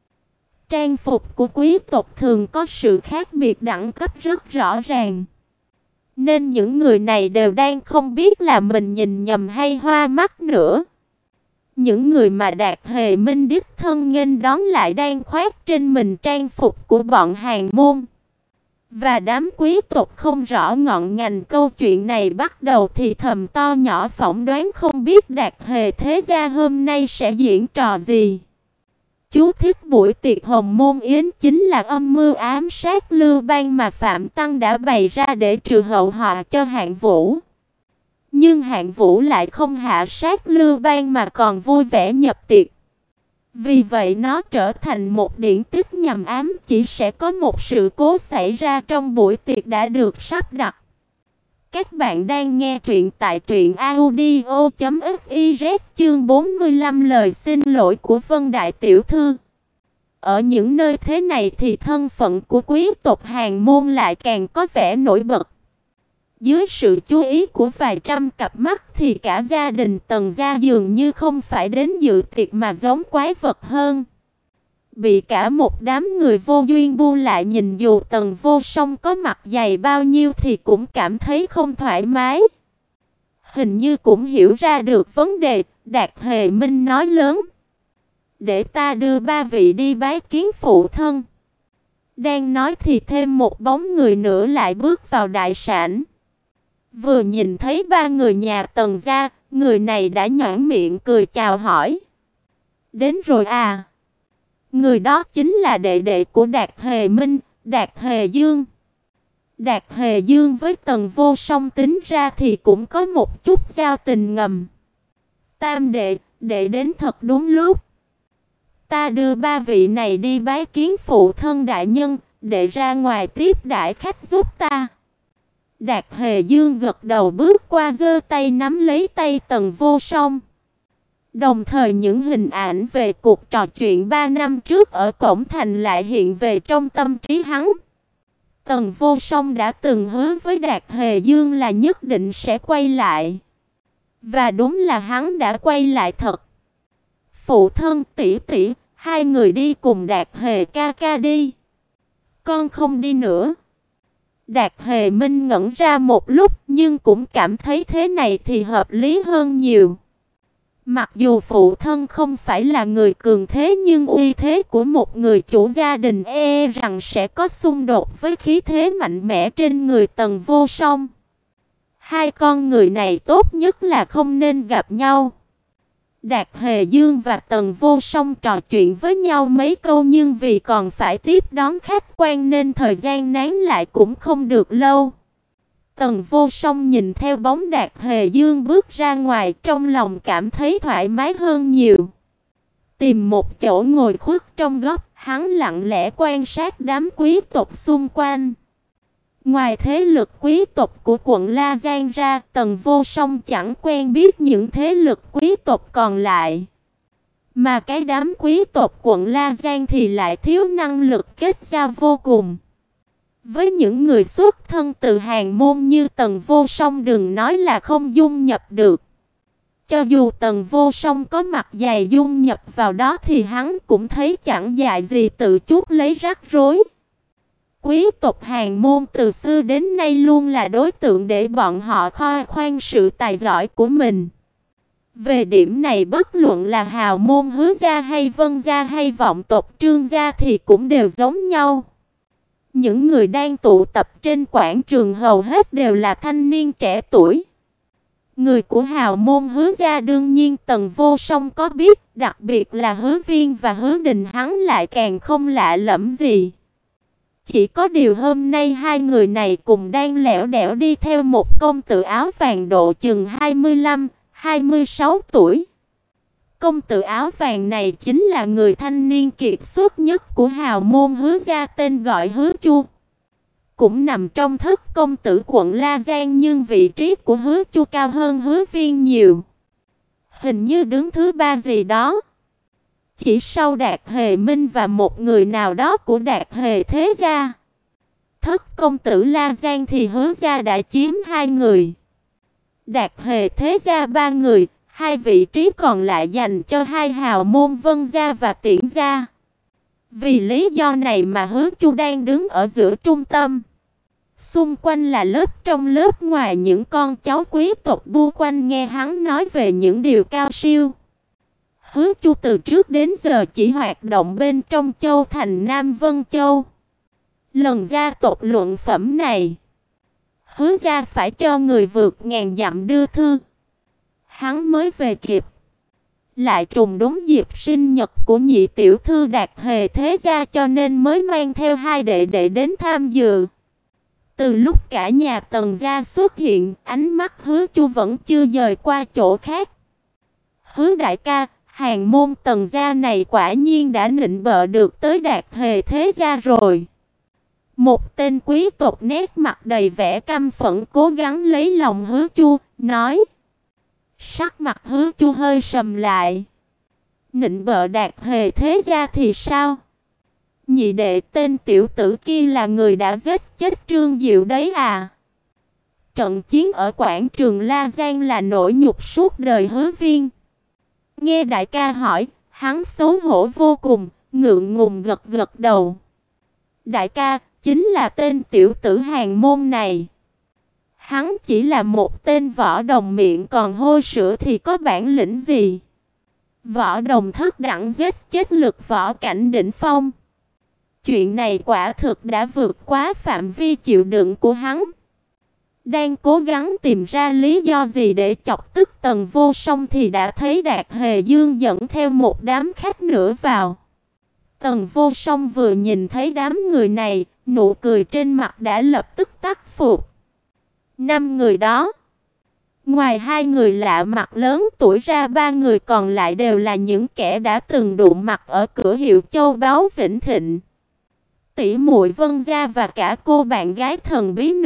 Trang phục của quý tộc thường có sự khác biệt đẳng cấp rất rõ ràng, nên những người này đều đang không biết là mình nhìn nhầm hay hoa mắt nữa. Những người mà Đạt Hề Minh đích thân nghênh đón lại đang khoác trên mình trang phục của bọn hàng môn. Và đám quý tộc không rõ ngọn ngành câu chuyện này bắt đầu thì thầm to nhỏ phỏng đoán không biết Đạt Hề thế gia hôm nay sẽ diễn trò gì. Chú thích: buổi tiệc Hồng Môn Yến chính là âm mưu ám sát Lưu Bang mà Phạm Tăng đã bày ra để trừ hậu họa cho Hạng Vũ. Nhưng Hạng Vũ lại không hạ sát Lưu Bang mà còn vui vẻ nhập tiệc. Vì vậy nó trở thành một điển tích nhằm ám chỉ sẽ có một sự cố xảy ra trong buổi tiệc đã được sắp đặt. Các bạn đang nghe truyện tại truyện audio.fiz chương 45 lời xin lỗi của Vân Đại Tiểu Thư. Ở những nơi thế này thì thân phận của quý tộc hàng môn lại càng có vẻ nổi bật. Dưới sự chú ý của vài trăm cặp mắt thì cả gia đình Tần gia dường như không phải đến dự tiệc mà giống quái vật hơn. Bị cả một đám người vô duyên bu lại nhìn, dù Tần Vô Song có mặt dày bao nhiêu thì cũng cảm thấy không thoải mái. Hình như cũng hiểu ra được vấn đề, Đạt Hề Minh nói lớn: để ta đưa ba vị đi bái kiến phụ thân. Đang nói thì thêm một bóng người nữa lại bước vào đại sảnh. Vừa nhìn thấy ba người nhà Tần gia, người này đã nhoẻn miệng cười chào hỏi: đến rồi à? Người đó chính là đệ đệ của Đạt Hề Minh, Đạt Hề Dương. Đạt Hề Dương với Tần Vô Song tính ra thì cũng có một chút giao tình ngầm. Tam đệ, đệ đến thật đúng lúc. Ta đưa ba vị này đi bái kiến phụ thân đại nhân, đệ ra ngoài tiếp đãi khách giúp ta. Đạt Hề Dương gật đầu bước qua giơ tay nắm lấy tay Tần Vô Song. Đồng thời những hình ảnh về cuộc trò chuyện 3 năm trước ở cổng thành lại hiện về trong tâm trí hắn. Tần Vô Song đã từng hứa với Đạt Hề Dương là nhất định sẽ quay lại. Và đúng là hắn đã quay lại thật. Phụ thân, tỷ tỷ, hai người đi cùng Đạt Hề ca ca đi. Con không đi nữa. Đạt Hề Minh ngẩn ra một lúc nhưng cũng cảm thấy thế này thì hợp lý hơn nhiều. Mặc dù phụ thân không phải là người cường thế nhưng uy thế của một người chủ gia đình rằng sẽ có xung đột với khí thế mạnh mẽ trên người Tần Vô Song. Hai con người này tốt nhất là không nên gặp nhau. Đạt Hề Dương và Tần Vô Song trò chuyện với nhau mấy câu nhưng vì còn phải tiếp đón khách quan nên thời gian nán lại cũng không được lâu. Tần Vô Song nhìn theo bóng Đạt Hề Dương bước ra ngoài trong lòng cảm thấy thoải mái hơn nhiều. Tìm một chỗ ngồi khuất trong góc, hắn lặng lẽ quan sát đám quý tộc xung quanh. Ngoài thế lực quý tộc của quận La Giang ra, Tần Vô Song chẳng quen biết những thế lực quý tộc còn lại. Mà cái đám quý tộc quận La Giang thì lại thiếu năng lực kết giao vô cùng. Với những người xuất thân từ hàng môn như Tần Vô Song đừng nói là không dung nhập được. Cho dù Tần Vô Song có mặt dày dung nhập vào đó thì hắn cũng thấy chẳng dại gì tự chuốc lấy rắc rối. Quý tộc hàng môn từ xưa đến nay luôn là đối tượng để bọn họ khoe khoang sự tài giỏi của mình. Về điểm này bất luận là hào môn Hứa gia hay Vân gia hay vọng tộc Trương gia thì cũng đều giống nhau. Những người đang tụ tập trên quảng trường hầu hết đều là thanh niên trẻ tuổi. Người của hào môn Hứa gia đương nhiên Tần Vô Song có biết, đặc biệt là Hứa Viên và Hứa Đình hắn lại càng không lạ lẫm gì. Chỉ có điều hôm nay hai người này cùng đang lẻo đẻo đi theo một công tử áo vàng độ chừng 25, 26 tuổi. Công tử áo vàng này chính là người thanh niên kiệt xuất nhất của hào môn Hứa gia tên gọi Hứa Chu. Cũng nằm trong thất công tử quận La Giang nhưng vị trí của Hứa Chu cao hơn Hứa Viên nhiều. Hình như đứng thứ 3 gì đó. Chỉ sau Đạt Hề Minh và một người nào đó của Đạt Hề Thế gia. Thất công tử La Giang thì Hứa gia đã chiếm 2 người. Đạt Hề Thế gia 3 người, 2 vị trí còn lại dành cho hai hào môn Vân gia và Tiễn gia. Vì lý do này mà Hứa Chu đang đứng ở giữa trung tâm. Xung quanh là lớp trong lớp ngoài những con cháu quý tộc bu quanh nghe hắn nói về những điều cao siêu. Hứa Chu từ trước đến giờ chỉ hoạt động bên trong châu thành Nam Vân Châu. Lần gia tộc luận phẩm này, Hứa gia phải cho người vượt ngàn dặm đưa thư. Hắn mới về kịp. Lại trùng đúng dịp sinh nhật của nhị tiểu thư Đạt Hề Thế gia cho nên mới mang theo hai đệ đệ đến tham dự. Từ lúc cả nhà Tần gia xuất hiện, ánh mắt Hứa Chu vẫn chưa dời qua chỗ khác. Hứa đại ca, hàng môn Tần gia này quả nhiên đã nịnh bợ được tới Đạt Hề Thế gia rồi. Một tên quý tộc nét mặt đầy vẻ căm phẫn cố gắng lấy lòng Hứa Chu, nói. Sắc mặt Hứa Chu hơi sầm lại. Nịnh bợ Đạt Hề Thế gia thì sao? Nhị đệ tên tiểu tử kia là người đã giết chết Trương Diệu đấy à? Trận chiến ở quảng trường La Giang là nỗi nhục suốt đời Hứa Viên. Nghe đại ca hỏi, hắn xấu hổ vô cùng, ngượng ngùng gật gật đầu. Đại ca, chính là tên tiểu tử hàng môn này. Hắn chỉ là một tên võ đồng miệng còn hôi sữa thì có bản lĩnh gì? Võ đồng thất đẳng giết chết lực võ cảnh đỉnh phong. Chuyện này quả thực đã vượt quá phạm vi chịu đựng của hắn. Đang cố gắng tìm ra lý do gì để chọc tức Tần Vô Song thì đã thấy Đạt Hề Dương dẫn theo một đám khách nữa vào. Tần Vô Song vừa nhìn thấy đám người này, nụ cười trên mặt đã lập tức tắt phục. 5 người đó, ngoài 2 người lạ mặt lớn tuổi ra 3 người còn lại đều là những kẻ đã từng đụng mặt ở cửa hiệu châu báu Vĩnh Thịnh. Tỷ muội Vân gia và cả cô bạn gái thần bí nữa,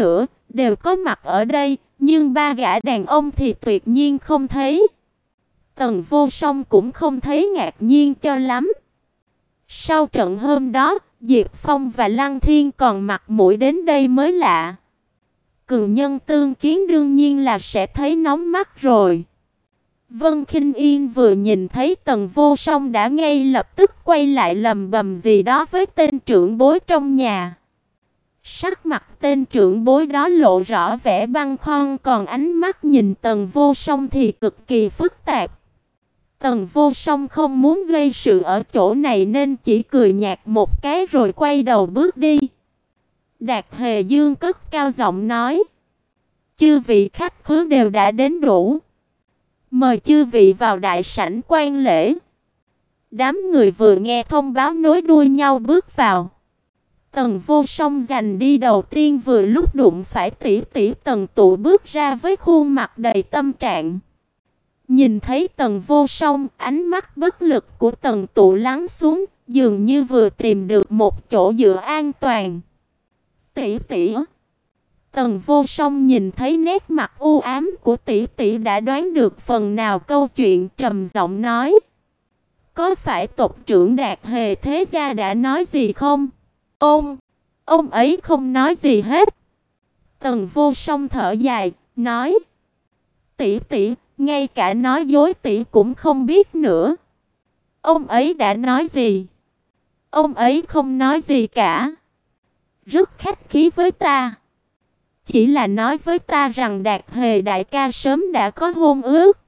đều có mặt ở đây, nhưng ba gã đàn ông thì tuyệt nhiên không thấy. Tần Vô Song cũng không thấy ngạc nhiên cho lắm. Sau trận hôm đó, Diệp Phong và Lăng Thiên còn mặt mũi đến đây mới lạ. Cường nhân tương kiến đương nhiên là sẽ thấy nóng mắt rồi. Vân Khinh Yên vừa nhìn thấy Tần Vô Song đã ngay lập tức quay lại lầm bầm gì đó với tên trưởng bối trong nhà. Sắc mặt tên trưởng bối đó lộ rõ vẻ băn khoăn, còn ánh mắt nhìn Tần Vô Song thì cực kỳ phức tạp. Tần Vô Song không muốn gây sự ở chỗ này nên chỉ cười nhạt một cái rồi quay đầu bước đi. Đạt Hề Dương cất cao giọng nói: "Chư vị khách khứa đều đã đến đủ, mời chư vị vào đại sảnh quan lễ." Đám người vừa nghe thông báo nối đuôi nhau bước vào. Tần Vô Song giành đi đầu tiên, vừa lúc đụng phải tỷ tỷ Tần Tụ bước ra với khuôn mặt đầy tâm trạng. Nhìn thấy Tần Vô Song, ánh mắt bất lực của Tần Tụ lắng xuống, dường như vừa tìm được một chỗ dựa an toàn. "Tỷ tỷ." Tần Vô Song nhìn thấy nét mặt u ám của tỷ tỷ đã đoán được phần nào câu chuyện, trầm giọng nói: "Có phải tộc trưởng Đạt Hề Thế Gia đã nói gì không?" Ông ấy không nói gì hết." Tần Vô Song thở dài, nói: "Tỷ tỷ, ngay cả nói dối tỷ cũng không biết nữa." "Ông ấy đã nói gì?" "Ông ấy không nói gì cả. Rất khách khí với ta. Chỉ là nói với ta rằng Đạt Hề đại ca sớm đã có hôn ước.